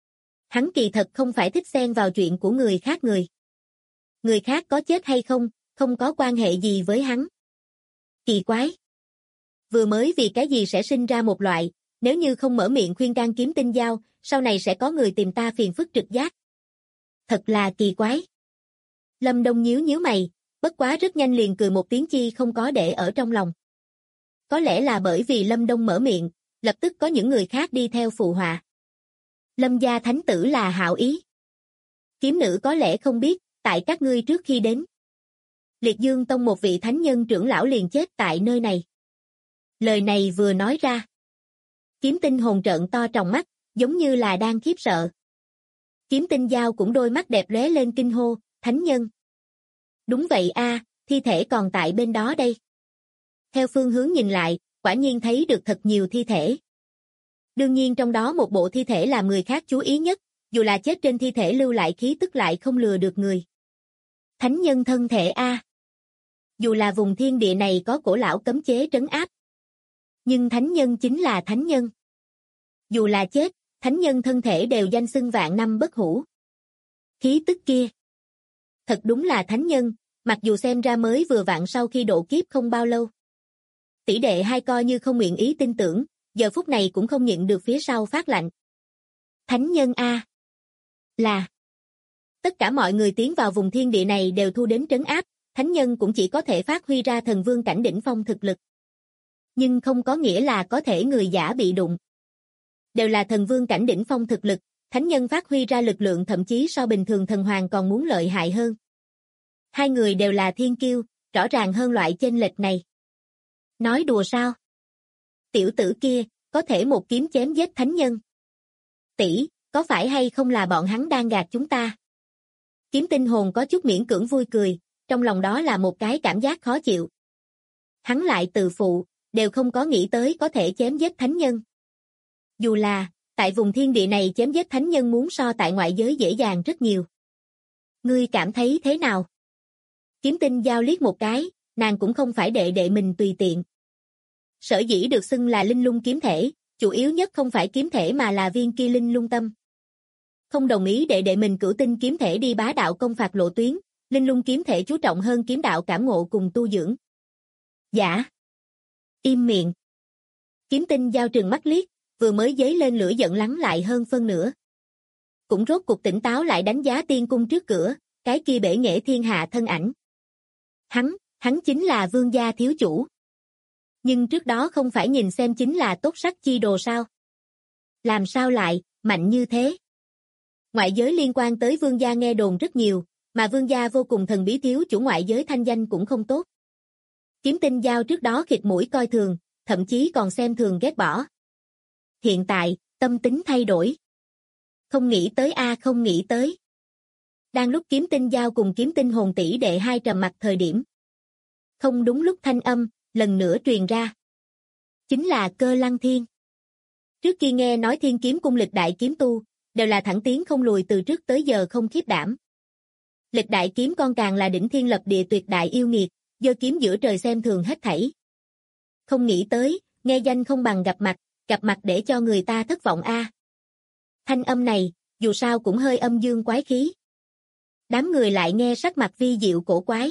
Hắn kỳ thật không phải thích xen vào chuyện của người khác người. Người khác có chết hay không, không có quan hệ gì với hắn. Kỳ quái. Vừa mới vì cái gì sẽ sinh ra một loại, nếu như không mở miệng khuyên can kiếm tinh giao, sau này sẽ có người tìm ta phiền phức trực giác. Thật là kỳ quái. Lâm Đông nhíu nhíu mày, bất quá rất nhanh liền cười một tiếng chi không có để ở trong lòng. Có lẽ là bởi vì Lâm Đông mở miệng, lập tức có những người khác đi theo phụ họa. Lâm gia thánh tử là hảo ý. Kiếm nữ có lẽ không biết, tại các ngươi trước khi đến. Liệt Dương Tông một vị thánh nhân trưởng lão liền chết tại nơi này. Lời này vừa nói ra. Kiếm tinh hồn trợn to tròng mắt, giống như là đang khiếp sợ. Kiếm tinh giao cũng đôi mắt đẹp lóe lên kinh hô, thánh nhân. Đúng vậy a, thi thể còn tại bên đó đây. Theo phương hướng nhìn lại, quả nhiên thấy được thật nhiều thi thể. Đương nhiên trong đó một bộ thi thể làm người khác chú ý nhất, dù là chết trên thi thể lưu lại khí tức lại không lừa được người. Thánh nhân thân thể a. Dù là vùng thiên địa này có cổ lão cấm chế trấn áp, nhưng thánh nhân chính là thánh nhân. Dù là chết, thánh nhân thân thể đều danh xưng vạn năm bất hủ. Khí tức kia, thật đúng là thánh nhân, mặc dù xem ra mới vừa vặn sau khi độ kiếp không bao lâu. Tỷ đệ hai coi như không nguyện ý tin tưởng, giờ phút này cũng không nhịn được phía sau phát lạnh. Thánh nhân a. Là. Tất cả mọi người tiến vào vùng thiên địa này đều thu đến trấn áp, thánh nhân cũng chỉ có thể phát huy ra thần vương cảnh đỉnh phong thực lực. Nhưng không có nghĩa là có thể người giả bị đụng. Đều là thần vương cảnh đỉnh phong thực lực, thánh nhân phát huy ra lực lượng thậm chí so bình thường thần hoàng còn muốn lợi hại hơn. Hai người đều là thiên kiêu, rõ ràng hơn loại chênh lệch này. Nói đùa sao? Tiểu tử kia, có thể một kiếm chém giết thánh nhân. Tỷ, có phải hay không là bọn hắn đang gạt chúng ta? Kiếm tinh hồn có chút miễn cưỡng vui cười, trong lòng đó là một cái cảm giác khó chịu. Hắn lại tự phụ, đều không có nghĩ tới có thể chém giết thánh nhân. Dù là, tại vùng thiên địa này chém giết thánh nhân muốn so tại ngoại giới dễ dàng rất nhiều. Ngươi cảm thấy thế nào? Kiếm Tinh Giao liếc một cái, nàng cũng không phải đệ đệ mình tùy tiện. Sở dĩ được xưng là linh lung kiếm thể, chủ yếu nhất không phải kiếm thể mà là viên kia linh lung tâm. Không đồng ý đệ đệ mình Cửu Tinh kiếm thể đi bá đạo công phạt lộ tuyến, linh lung kiếm thể chú trọng hơn kiếm đạo cảm ngộ cùng tu dưỡng. Dạ. Im miệng. Kiếm Tinh Giao trừng mắt liếc, vừa mới dấy lên lửa giận lắng lại hơn phân nửa. Cũng rốt cuộc tỉnh táo lại đánh giá tiên cung trước cửa, cái kia bể nghệ thiên hạ thân ảnh. Hắn chính là vương gia thiếu chủ. Nhưng trước đó không phải nhìn xem chính là tốt sắc chi đồ sao? Làm sao lại, mạnh như thế? Ngoại giới liên quan tới vương gia nghe đồn rất nhiều, mà vương gia vô cùng thần bí thiếu chủ ngoại giới thanh danh cũng không tốt. Kiếm Tinh Giao trước đó khịt mũi coi thường, thậm chí còn xem thường ghét bỏ. Hiện tại, tâm tính thay đổi. Không nghĩ tới không nghĩ tới. Đang lúc Kiếm Tinh Giao cùng Kiếm Tinh Hồn tỷ đệ hai trầm mặt thời điểm. Không đúng lúc thanh âm, lần nữa truyền ra. Chính là Cơ Lăng Thiên. Trước khi nghe nói Thiên Kiếm cung lịch đại kiếm tu, đều là thẳng tiến không lùi từ trước tới giờ không khiếp đảm. Lịch đại kiếm con càng là đỉnh thiên lập địa tuyệt đại yêu nghiệt, giơ kiếm giữa trời xem thường hết thảy. Không nghĩ tới, nghe danh không bằng gặp mặt để cho người ta thất vọng Thanh âm này, dù sao cũng hơi âm dương quái khí. Đám người lại nghe sắc mặt vi diệu cổ quái.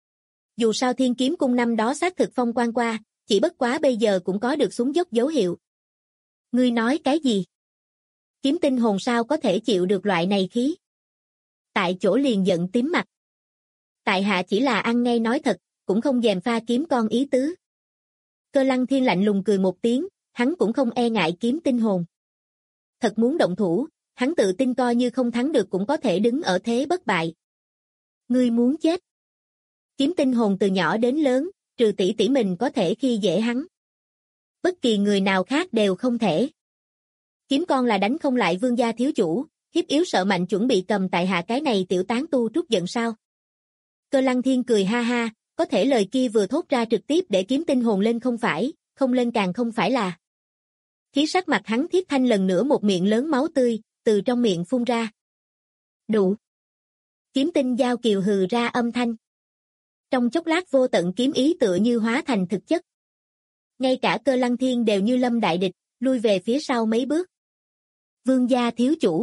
Dù sao Thiên Kiếm cung năm đó xác thực phong quan qua, chỉ bất quá bây giờ cũng có được xuống dốc dấu hiệu. Ngươi nói cái gì? Kiếm Tinh Hồn sao có thể chịu được loại này khí? Tại chỗ liền giận tím mặt. Tại hạ chỉ là ăn ngay nói thật, cũng không dèm pha kiếm con ý tứ. Cơ Lăng Thiên lạnh lùng cười một tiếng, hắn cũng không e ngại Kiếm Tinh Hồn. Thật muốn động thủ, hắn tự tin coi như không thắng được cũng có thể đứng ở thế bất bại. Ngươi muốn chết. Kiếm Tinh Hồn từ nhỏ đến lớn, trừ tỷ tỷ mình có thể khi dễ hắn. Bất kỳ người nào khác đều không thể. Kiếm con là đánh không lại vương gia thiếu chủ, hiếp yếu sợ mạnh chuẩn bị cầm tại hạ cái này tiểu tán tu trút giận sao. Cơ Lăng Thiên cười ha ha, có thể lời kia vừa thốt ra trực tiếp để Kiếm Tinh Hồn lên không phải, không lên càng không phải là. Khí sắc mặt hắn thiết thanh lần nữa một miệng lớn máu tươi, từ trong miệng phun ra. Đủ. Kiếm Tinh Giao kiều hừ ra âm thanh. Trong chốc lát vô tận kiếm ý tựa như hóa thành thực chất. Ngay cả Cơ Lăng Thiên đều như lâm đại địch, lui về phía sau mấy bước. Vương gia thiếu chủ.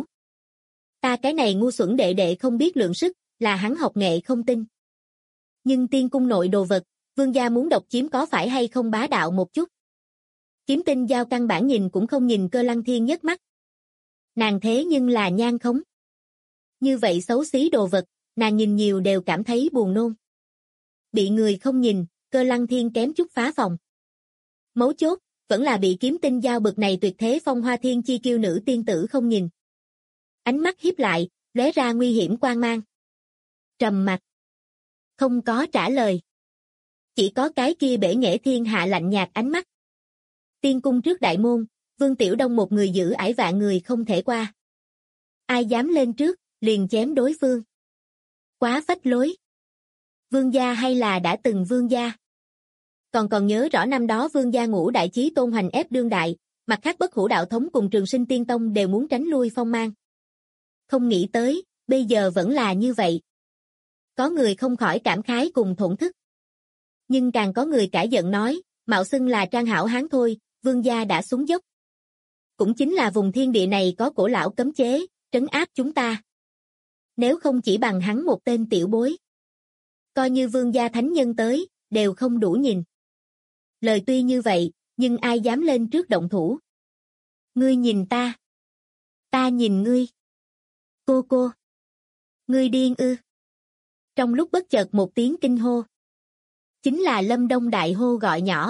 Ta cái này ngu xuẩn đệ đệ không biết lượng sức, là hắn học nghệ không tin. Nhưng tiên cung nội đồ vật, vương gia muốn độc chiếm có phải hay không bá đạo một chút. Kiếm Tinh Giao căn bản nhìn cũng không nhìn Cơ Lăng Thiên nhất mắt. Nàng thế nhưng là nhan khống. Như vậy xấu xí đồ vật, nàng nhìn nhiều đều cảm thấy buồn nôn. Bị người không nhìn, Cơ Lăng Thiên kém chút phá phòng. Mấu chốt, vẫn là bị Kiếm Tinh Giao bực này tuyệt thế phong hoa thiên chi kiêu nữ tiên tử không nhìn. Ánh mắt hiếp lại, lóe ra nguy hiểm quang mang. Trầm mặt. Không có trả lời. Chỉ có cái kia bể nghệ thiên hạ lạnh nhạt ánh mắt. Tiên cung trước đại môn, Vương Tiểu Đông một người giữ ải vạn người không thể qua. Ai dám lên trước, liền chém đối phương. Quá phách lối. Vương gia hay là đã từng vương gia? Còn nhớ rõ năm đó vương gia ngũ đại chí tôn hoành ép đương đại, mặt khác Bất Hủ đạo thống cùng Trường Sinh Tiên Tông đều muốn tránh lui phong mang. Không nghĩ tới, bây giờ vẫn là như vậy. Có người không khỏi cảm khái cùng thổn thức. Nhưng càng có người cãi giận nói, mạo xưng là trang hảo hán thôi, vương gia đã xuống dốc. Cũng chính là vùng thiên địa này có cổ lão cấm chế, trấn áp chúng ta. Nếu không chỉ bằng hắn một tên tiểu bối. Coi như vương gia thánh nhân tới, đều không đủ nhìn. Lời tuy như vậy, nhưng ai dám lên trước động thủ. Ngươi nhìn ta. Ta nhìn ngươi. Cô. Ngươi điên ư. Trong lúc bất chợt một tiếng kinh hô. Chính là Lâm Đông đại hô gọi nhỏ.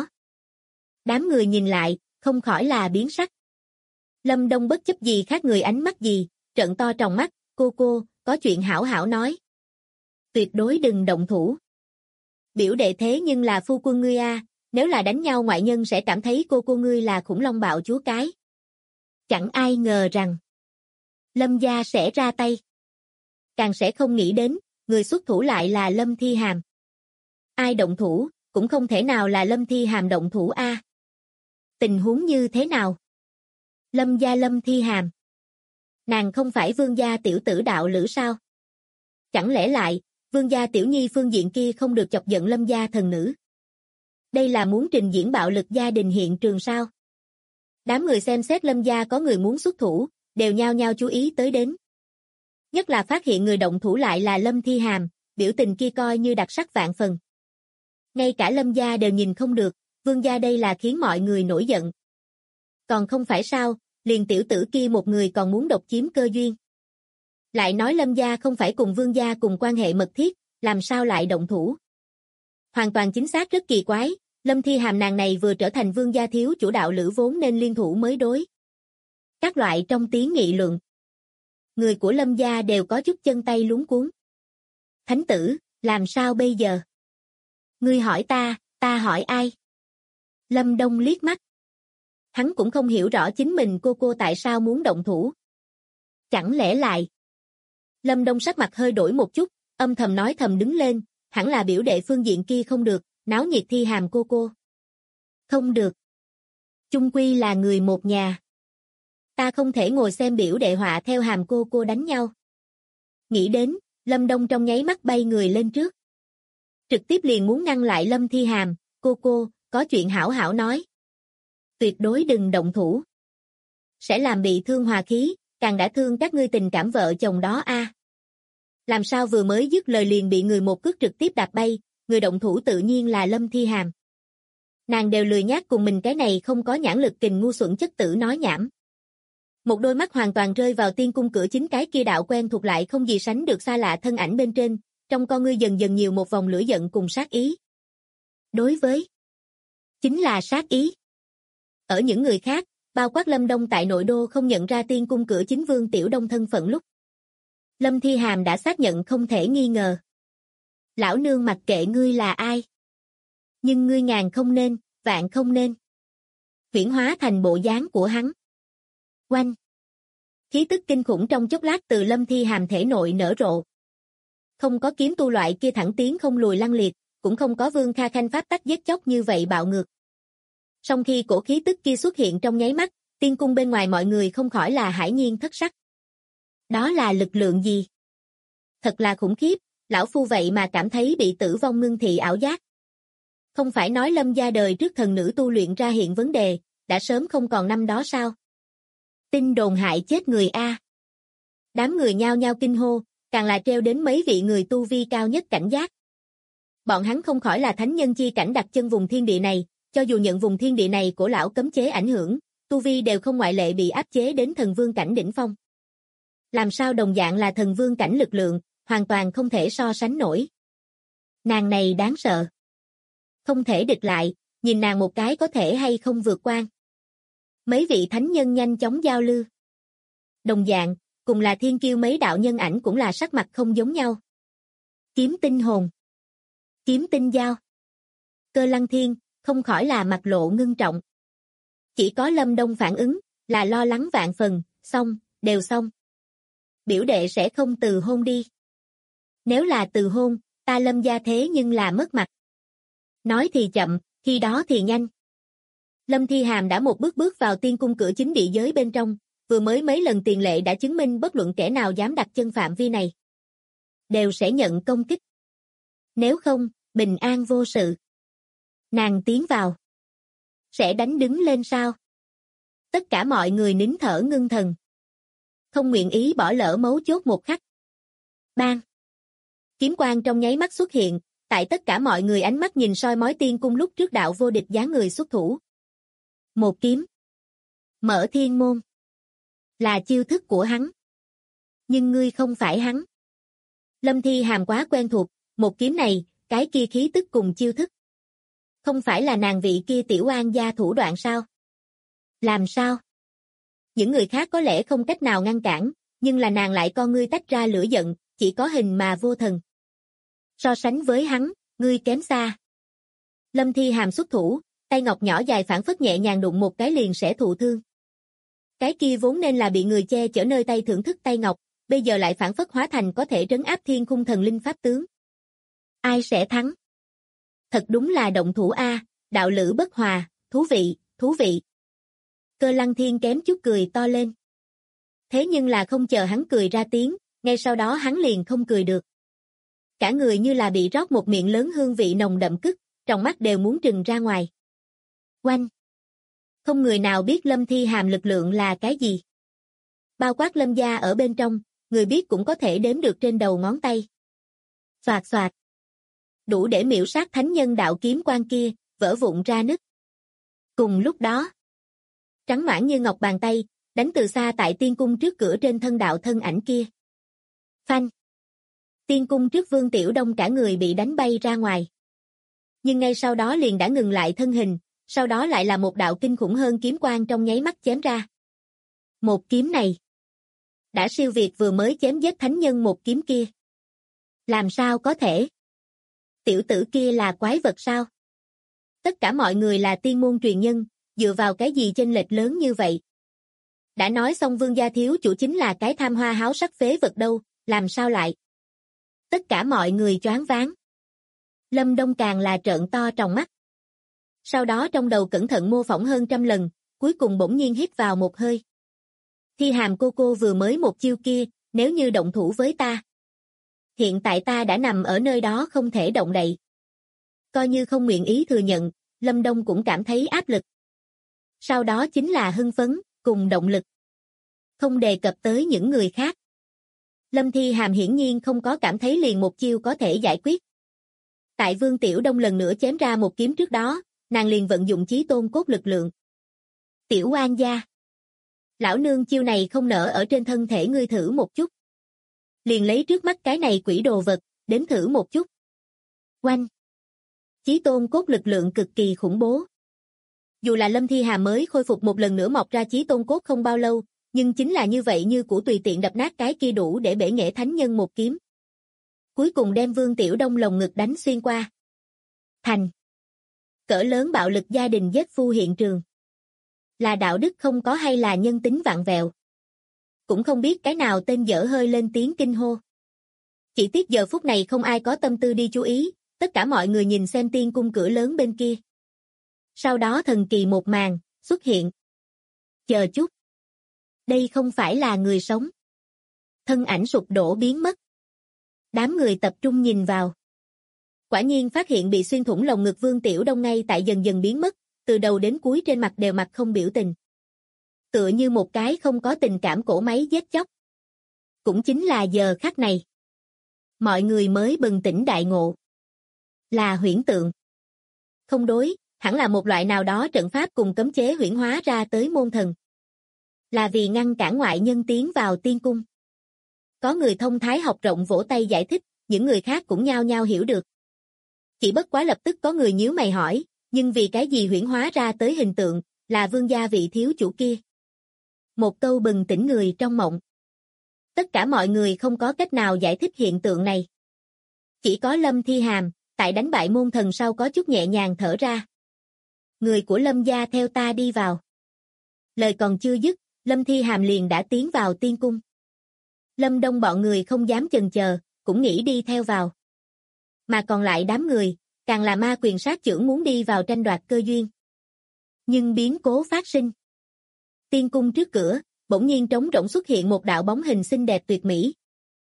Đám người nhìn lại, không khỏi là biến sắc. Lâm Đông bất chấp gì khác người ánh mắt gì, trợn to tròng mắt, cô, có chuyện hảo hảo nói. Tuyệt đối đừng động thủ. Biểu đệ thế nhưng là phu quân ngươi nếu là đánh nhau ngoại nhân sẽ cảm thấy cô ngươi là khủng long bạo chúa cái. Chẳng ai ngờ rằng Lâm gia sẽ ra tay. Càng sẽ không nghĩ đến, người xuất thủ lại là Lâm Thi Hàm. Ai động thủ, cũng không thể nào là Lâm Thi Hàm động thủ a. Tình huống như thế nào? Lâm gia Lâm Thi Hàm. Nàng không phải Vương gia tiểu tử đạo lữ sao? Chẳng lẽ lại, Vương gia tiểu nhi phương diện kia không được chọc giận Lâm gia thần nữ? Đây là muốn trình diễn bạo lực gia đình hiện trường sao? Đám người xem xét Lâm gia có người muốn xuất thủ, đều nhao nhao chú ý tới đến. Nhất là phát hiện người động thủ lại là Lâm Thi Hàm, biểu tình kia coi như đặc sắc vạn phần. Ngay cả Lâm gia đều nhìn không được, Vương gia đây là khiến mọi người nổi giận. Còn không phải sao, liền tiểu tử kia một người còn muốn độc chiếm cơ duyên. Lại nói Lâm gia không phải cùng Vương gia cùng quan hệ mật thiết, làm sao lại động thủ? Hoàn toàn chính xác rất kỳ quái, Lâm Thi Hàm nàng này vừa trở thành Vương gia thiếu chủ đạo lữ vốn nên liên thủ mới đối. Các loại trong tiếng nghị luận. Người của Lâm gia đều có chút chân tay luống cuống. Thánh tử, làm sao bây giờ? Ngươi hỏi ta hỏi ai? Lâm Đông liếc mắt. Hắn cũng không hiểu rõ chính mình cô tại sao muốn động thủ. Chẳng lẽ lại? Lâm Đông sắc mặt hơi đổi một chút, âm thầm nói thầm đứng lên, hẳn là biểu đệ phương diện kia không được, náo nhiệt Thi Hàm cô. Không được. Chung quy là người một nhà. Ta không thể ngồi xem biểu đệ họa theo Hàm cô đánh nhau. Nghĩ đến, Lâm Đông trong nháy mắt bay người lên trước. Trực tiếp liền muốn ngăn lại Lâm Thi Hàm, cô, có chuyện hảo hảo nói. Tuyệt đối đừng động thủ. Sẽ làm bị thương hòa khí, càng đã thương các ngươi tình cảm vợ chồng đó a. Làm sao vừa mới dứt lời liền bị người một cước trực tiếp đạp bay, người động thủ tự nhiên là Lâm Thi Hàm. Nàng đều lười nhác cùng mình cái này không có nhãn lực kình ngu xuẩn chất tử nói nhảm. Một đôi mắt hoàn toàn rơi vào tiên cung cửa chính cái kia đạo quen thuộc lại không gì sánh được xa lạ thân ảnh bên trên, trong con ngươi dần dần nhiều một vòng lửa giận cùng sát ý. Đối với chính là sát ý. Ở những người khác, bao quát Lâm Đông tại nội đô không nhận ra tiên cung cửa chính Vương Tiểu Đông thân phận lúc. Lâm Thi Hàm đã xác nhận không thể nghi ngờ. Lão nương mặc kệ ngươi là ai. Nhưng ngươi ngàn không nên, vạn không nên. Huyễn hóa thành bộ dáng của hắn. Oanh. Khí tức kinh khủng trong chốc lát từ Lâm Thi Hàm thể nội nở rộ. Không có kiếm tu loại kia thẳng tiến không lùi lăng liệt, cũng không có Vương Kha Khanh pháp tắc giết chóc như vậy bạo ngược. Song khi cổ khí tức kia xuất hiện trong nháy mắt, tiên cung bên ngoài mọi người không khỏi là hải nhiên thất sắc. Đó là lực lượng gì? Thật là khủng khiếp, lão phu vậy mà cảm thấy bị tử vong ngưng thị ảo giác. Không phải nói Lâm gia đời trước thần nữ tu luyện ra hiện vấn đề, đã sớm không còn năm đó sao? Tin đồn hại chết người a. Đám người nhao nhao kinh hô, càng là treo đến mấy vị người tu vi cao nhất cảnh giác. Bọn hắn không khỏi là thánh nhân chi cảnh đặt chân vùng thiên địa này, cho dù nhận vùng thiên địa này của lão cấm chế ảnh hưởng, tu vi đều không ngoại lệ bị áp chế đến thần vương cảnh đỉnh phong. Làm sao đồng dạng là thần vương cảnh lực lượng, hoàn toàn không thể so sánh nổi. Nàng này đáng sợ. Không thể địch lại, nhìn nàng một cái có thể hay không vượt quan. Mấy vị thánh nhân nhanh chóng giao lưu. Đồng dạng, cùng là thiên kiêu mấy đạo nhân ảnh cũng là sắc mặt không giống nhau. Kiếm tinh hồn. Kiếm tinh giao. Cơ Lăng Thiên, không khỏi là mặt lộ ngưng trọng. Chỉ có Lâm Đông phản ứng, là lo lắng vạn phần, xong, đều xong. Biểu đệ sẽ không từ hôn đi. Nếu là từ hôn, ta Lâm gia thế nhưng là mất mặt. Nói thì chậm, khi đó thì nhanh. Lâm Thi Hàm đã một bước vào tiên cung cửa chính địa giới bên trong, vừa mới mấy lần tiền lệ đã chứng minh bất luận kẻ nào dám đặt chân phạm vi này, đều sẽ nhận công kích. Nếu không, bình an vô sự. Nàng tiến vào. Sẽ đánh đứng lên sao? Tất cả mọi người nín thở ngưng thần. Không nguyện ý bỏ lỡ mấu chốt một khắc. Bang! Kiếm quang trong nháy mắt xuất hiện, tại tất cả mọi người ánh mắt nhìn soi mói tiên cung lúc trước đạo vô địch dáng người xuất thủ. Một kiếm. Mở thiên môn. Là chiêu thức của hắn. Nhưng ngươi không phải hắn. Lâm Thi Hàm quá quen thuộc, một kiếm này, cái kia khí tức cùng chiêu thức. Không phải là nàng vị kia tiểu oan gia thủ đoạn sao? Làm sao? Những người khác có lẽ không cách nào ngăn cản, nhưng là nàng lại con ngươi tách ra lửa giận, chỉ có hình mà vô thần. So sánh với hắn, ngươi kém xa. Lâm Thi Hàm xuất thủ, tay ngọc nhỏ dài phản phất nhẹ nhàng đụng một cái liền sẽ thụ thương. Cái kia vốn nên là bị người che chở nơi tay thưởng thức tay ngọc, bây giờ lại phản phất hóa thành có thể trấn áp thiên khung thần linh pháp tướng. Ai sẽ thắng? Thật đúng là động thủ a, đạo lữ bất hòa, thú vị, thú vị. Cơ Lăng Thiên kém chút cười to lên. Thế nhưng là không chờ hắn cười ra tiếng, ngay sau đó hắn liền không cười được. Cả người như là bị rót một miệng lớn hương vị nồng đậm cức, trong mắt đều muốn trừng ra ngoài. Oanh! Không người nào biết Lâm Thi Hàm lực lượng là cái gì. Bao quát Lâm gia ở bên trong, người biết cũng có thể đếm được trên đầu ngón tay. Xoạt xoạt. Đủ để miểu sát thánh nhân đạo kiếm quan kia, vỡ vụn ra nứt. Cùng lúc đó, trắng noãn như ngọc bàn tay, đánh từ xa tại tiên cung trước cửa trên thân đạo thân ảnh kia. Phanh. Tiên cung trước Vương Tiểu Đông cả người bị đánh bay ra ngoài. Nhưng ngay sau đó liền đã ngừng lại thân hình, sau đó lại là một đạo kinh khủng hơn kiếm quang trong nháy mắt chém ra. Một kiếm này đã siêu việt vừa mới chém giết thánh nhân một kiếm kia. Làm sao có thể? Tiểu tử kia là quái vật sao? Tất cả mọi người là tiên môn truyền nhân, dựa vào cái gì chênh lệch lớn như vậy? Đã nói xong Vương gia thiếu chủ chính là cái tham hoa háo sắc phế vật đâu, làm sao lại? Tất cả mọi người choáng váng. Lâm Đông càng là trợn to tròng mắt. Sau đó trong đầu cẩn thận mô phỏng hơn 100 lần, cuối cùng bỗng nhiên hít vào một hơi. Thi Hàm cô vừa mới một chiêu kia, nếu như động thủ với ta. Hiện tại ta đã nằm ở nơi đó không thể động đậy. Coi như không nguyện ý thừa nhận, Lâm Đông cũng cảm thấy áp lực. Sau đó chính là hưng phấn, cùng động lực. Không đề cập tới những người khác. Lâm Thi Hàm hiển nhiên không có cảm thấy liền một chiêu có thể giải quyết. Tại Vương Tiểu Đông lần nữa chém ra một kiếm trước đó, nàng liền vận dụng chí tôn cốt lực lượng. Tiểu oan gia. Lão nương chiêu này không nỡ ở trên thân thể ngươi thử một chút. Liền lấy trước mắt cái này quỷ đồ vật, đến thử một chút. Oanh. Chí tôn cốt lực lượng cực kỳ khủng bố. Dù là Lâm Thi Hàm mới khôi phục một lần nữa mọc ra chí tôn cốt không bao lâu, nhưng chính là như vậy như củ tùy tiện đập nát cái kia đủ để bể nghệ thánh nhân một kiếm. Cuối cùng đem Vương Tiểu Đông lồng ngực đánh xuyên qua. Thành. Cỡ lớn bạo lực gia đình giết phu hiện trường. Là đạo đức không có hay là nhân tính vặn vẹo. Cũng không biết cái nào tên dở hơi lên tiếng kinh hô. Chỉ tiếc giờ phút này không ai có tâm tư đi chú ý, tất cả mọi người nhìn xem tiên cung cửa lớn bên kia. Sau đó thần kỳ một màn, xuất hiện. Chờ chút. Đây không phải là người sống. Thân ảnh sụp đổ biến mất. Đám người tập trung nhìn vào. Quả nhiên phát hiện bị xuyên thủng lồng ngực Vương Tiểu Đông ngay tại dần dần biến mất, từ đầu đến cuối trên mặt đều mặt không biểu tình. Tựa như một cái không có tình cảm cỗ máy giết chóc. Cũng chính là giờ khắc này. Mọi người mới bừng tỉnh đại ngộ. Là huyễn tượng. Không đối, hẳn là một loại nào đó trận pháp cùng cấm chế huyễn hóa ra tới môn thần. Là vì ngăn cản ngoại nhân tiến vào tiên cung. Có người thông thái học rộng vỗ tay giải thích, những người khác cũng nhao nhao hiểu được. Chỉ bất quá lập tức có người nhíu mày hỏi, nhưng vì cái gì huyễn hóa ra tới hình tượng, là vương gia vị thiếu chủ kia. Một câu bừng tỉnh người trong mộng. Tất cả mọi người không có cách nào giải thích hiện tượng này. Chỉ có Lâm Thi Hàm, tại đánh bại môn thần sau có chút nhẹ nhàng thở ra. Người của Lâm gia theo ta đi vào. Lời còn chưa dứt, Lâm Thi Hàm liền đã tiến vào tiên cung. Lâm Đông bọn người không dám chần chờ, cũng nghĩ đi theo vào. Mà còn lại đám người, càng là ma quyền sát chưởng muốn đi vào tranh đoạt cơ duyên. Nhưng biến cố phát sinh. Tiên cung trước cửa, bỗng nhiên trống rỗng xuất hiện một đạo bóng hình xinh đẹp tuyệt mỹ.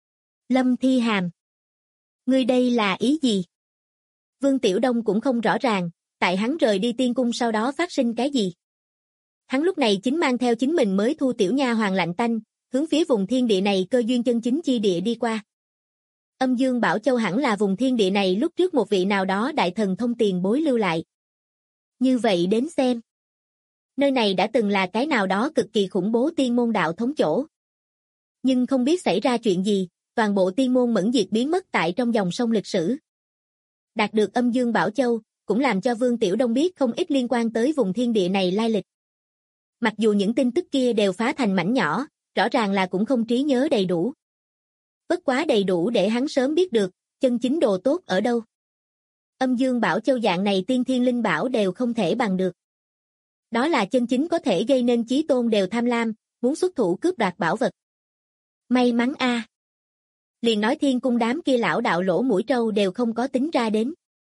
Lâm Thi Hàm. Ngươi đây là ý gì? Vương Tiểu Đông cũng không rõ ràng, tại hắn rời đi tiên cung sau đó phát sinh cái gì. Hắn lúc này chính mang theo chính mình mới thu tiểu nha hoàng lạnh tanh, hướng phía vùng thiên địa này cơ duyên chân chính chi địa đi qua. Âm Dương Bảo Châu hẳn là vùng thiên địa này lúc trước một vị nào đó đại thần thông tiền bối lưu lại. Như vậy đến xem. Nơi này đã từng là cái nào đó cực kỳ khủng bố tiên môn đạo thống chỗ. Nhưng không biết xảy ra chuyện gì, toàn bộ tiên môn mẫn diệt biến mất tại trong dòng sông lịch sử. Đạt được Âm Dương Bảo Châu, cũng làm cho Vương Tiểu Đông biết không ít liên quan tới vùng thiên địa này lai lịch. Mặc dù những tin tức kia đều phá thành mảnh nhỏ, rõ ràng là cũng không trí nhớ đầy đủ. Bất quá đầy đủ để hắn sớm biết được, chân chính đồ tốt ở đâu. Âm Dương Bảo Châu dạng này tiên thiên linh bảo đều không thể bằng được. Đó là chân chính có thể gây nên chí tôn đều tham lam, muốn xuất thủ cướp đoạt bảo vật. May mắn a. Liền nói thiên cung đám kia lão đạo lỗ mũi trâu đều không có tính ra đến.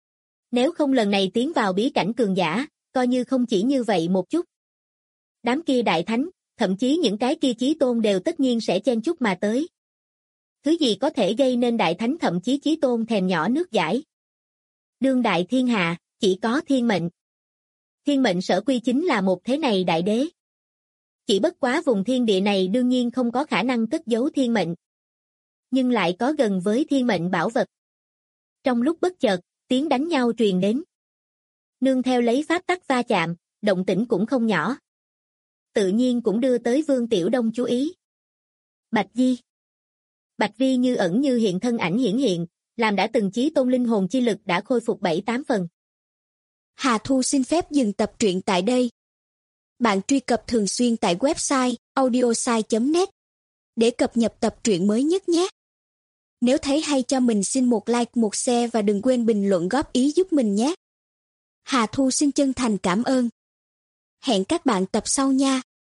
Nếu không lần này tiến vào bí cảnh cường giả, coi như không chỉ như vậy một chút. Đám kia đại thánh, thậm chí những cái kia chí tôn đều tất nhiên sẽ chen chúc mà tới. Thứ gì có thể gây nên đại thánh thậm chí chí tôn thèm nhỏ nước dãi? Đương đại thiên hạ, chỉ có thiên mệnh. Thiên mệnh sở quy chính là một thế này đại đế. Chỉ bất quá vùng thiên địa này đương nhiên không có khả năng cất giấu thiên mệnh. Nhưng lại có gần với thiên mệnh bảo vật. Trong lúc bất chợt, tiếng đánh nhau truyền đến. Nương theo lấy pháp tắc va chạm, động tĩnh cũng không nhỏ. Tự nhiên cũng đưa tới Vương Tiểu Đông chú ý. Bạch Di. Bạch Vi như ẩn như hiện thân ảnh hiển hiện, làm đã từng chí tôn linh hồn chi lực đã khôi phục 7-8 phần. Hà Thu xin phép dừng tập truyện tại đây. Bạn truy cập thường xuyên tại website audiosai.net để cập nhật tập truyện mới nhất nhé. Nếu thấy hay cho mình xin một like, một share và đừng quên bình luận góp ý giúp mình nhé. Hà Thu xin chân thành cảm ơn. Hẹn các bạn tập sau nha.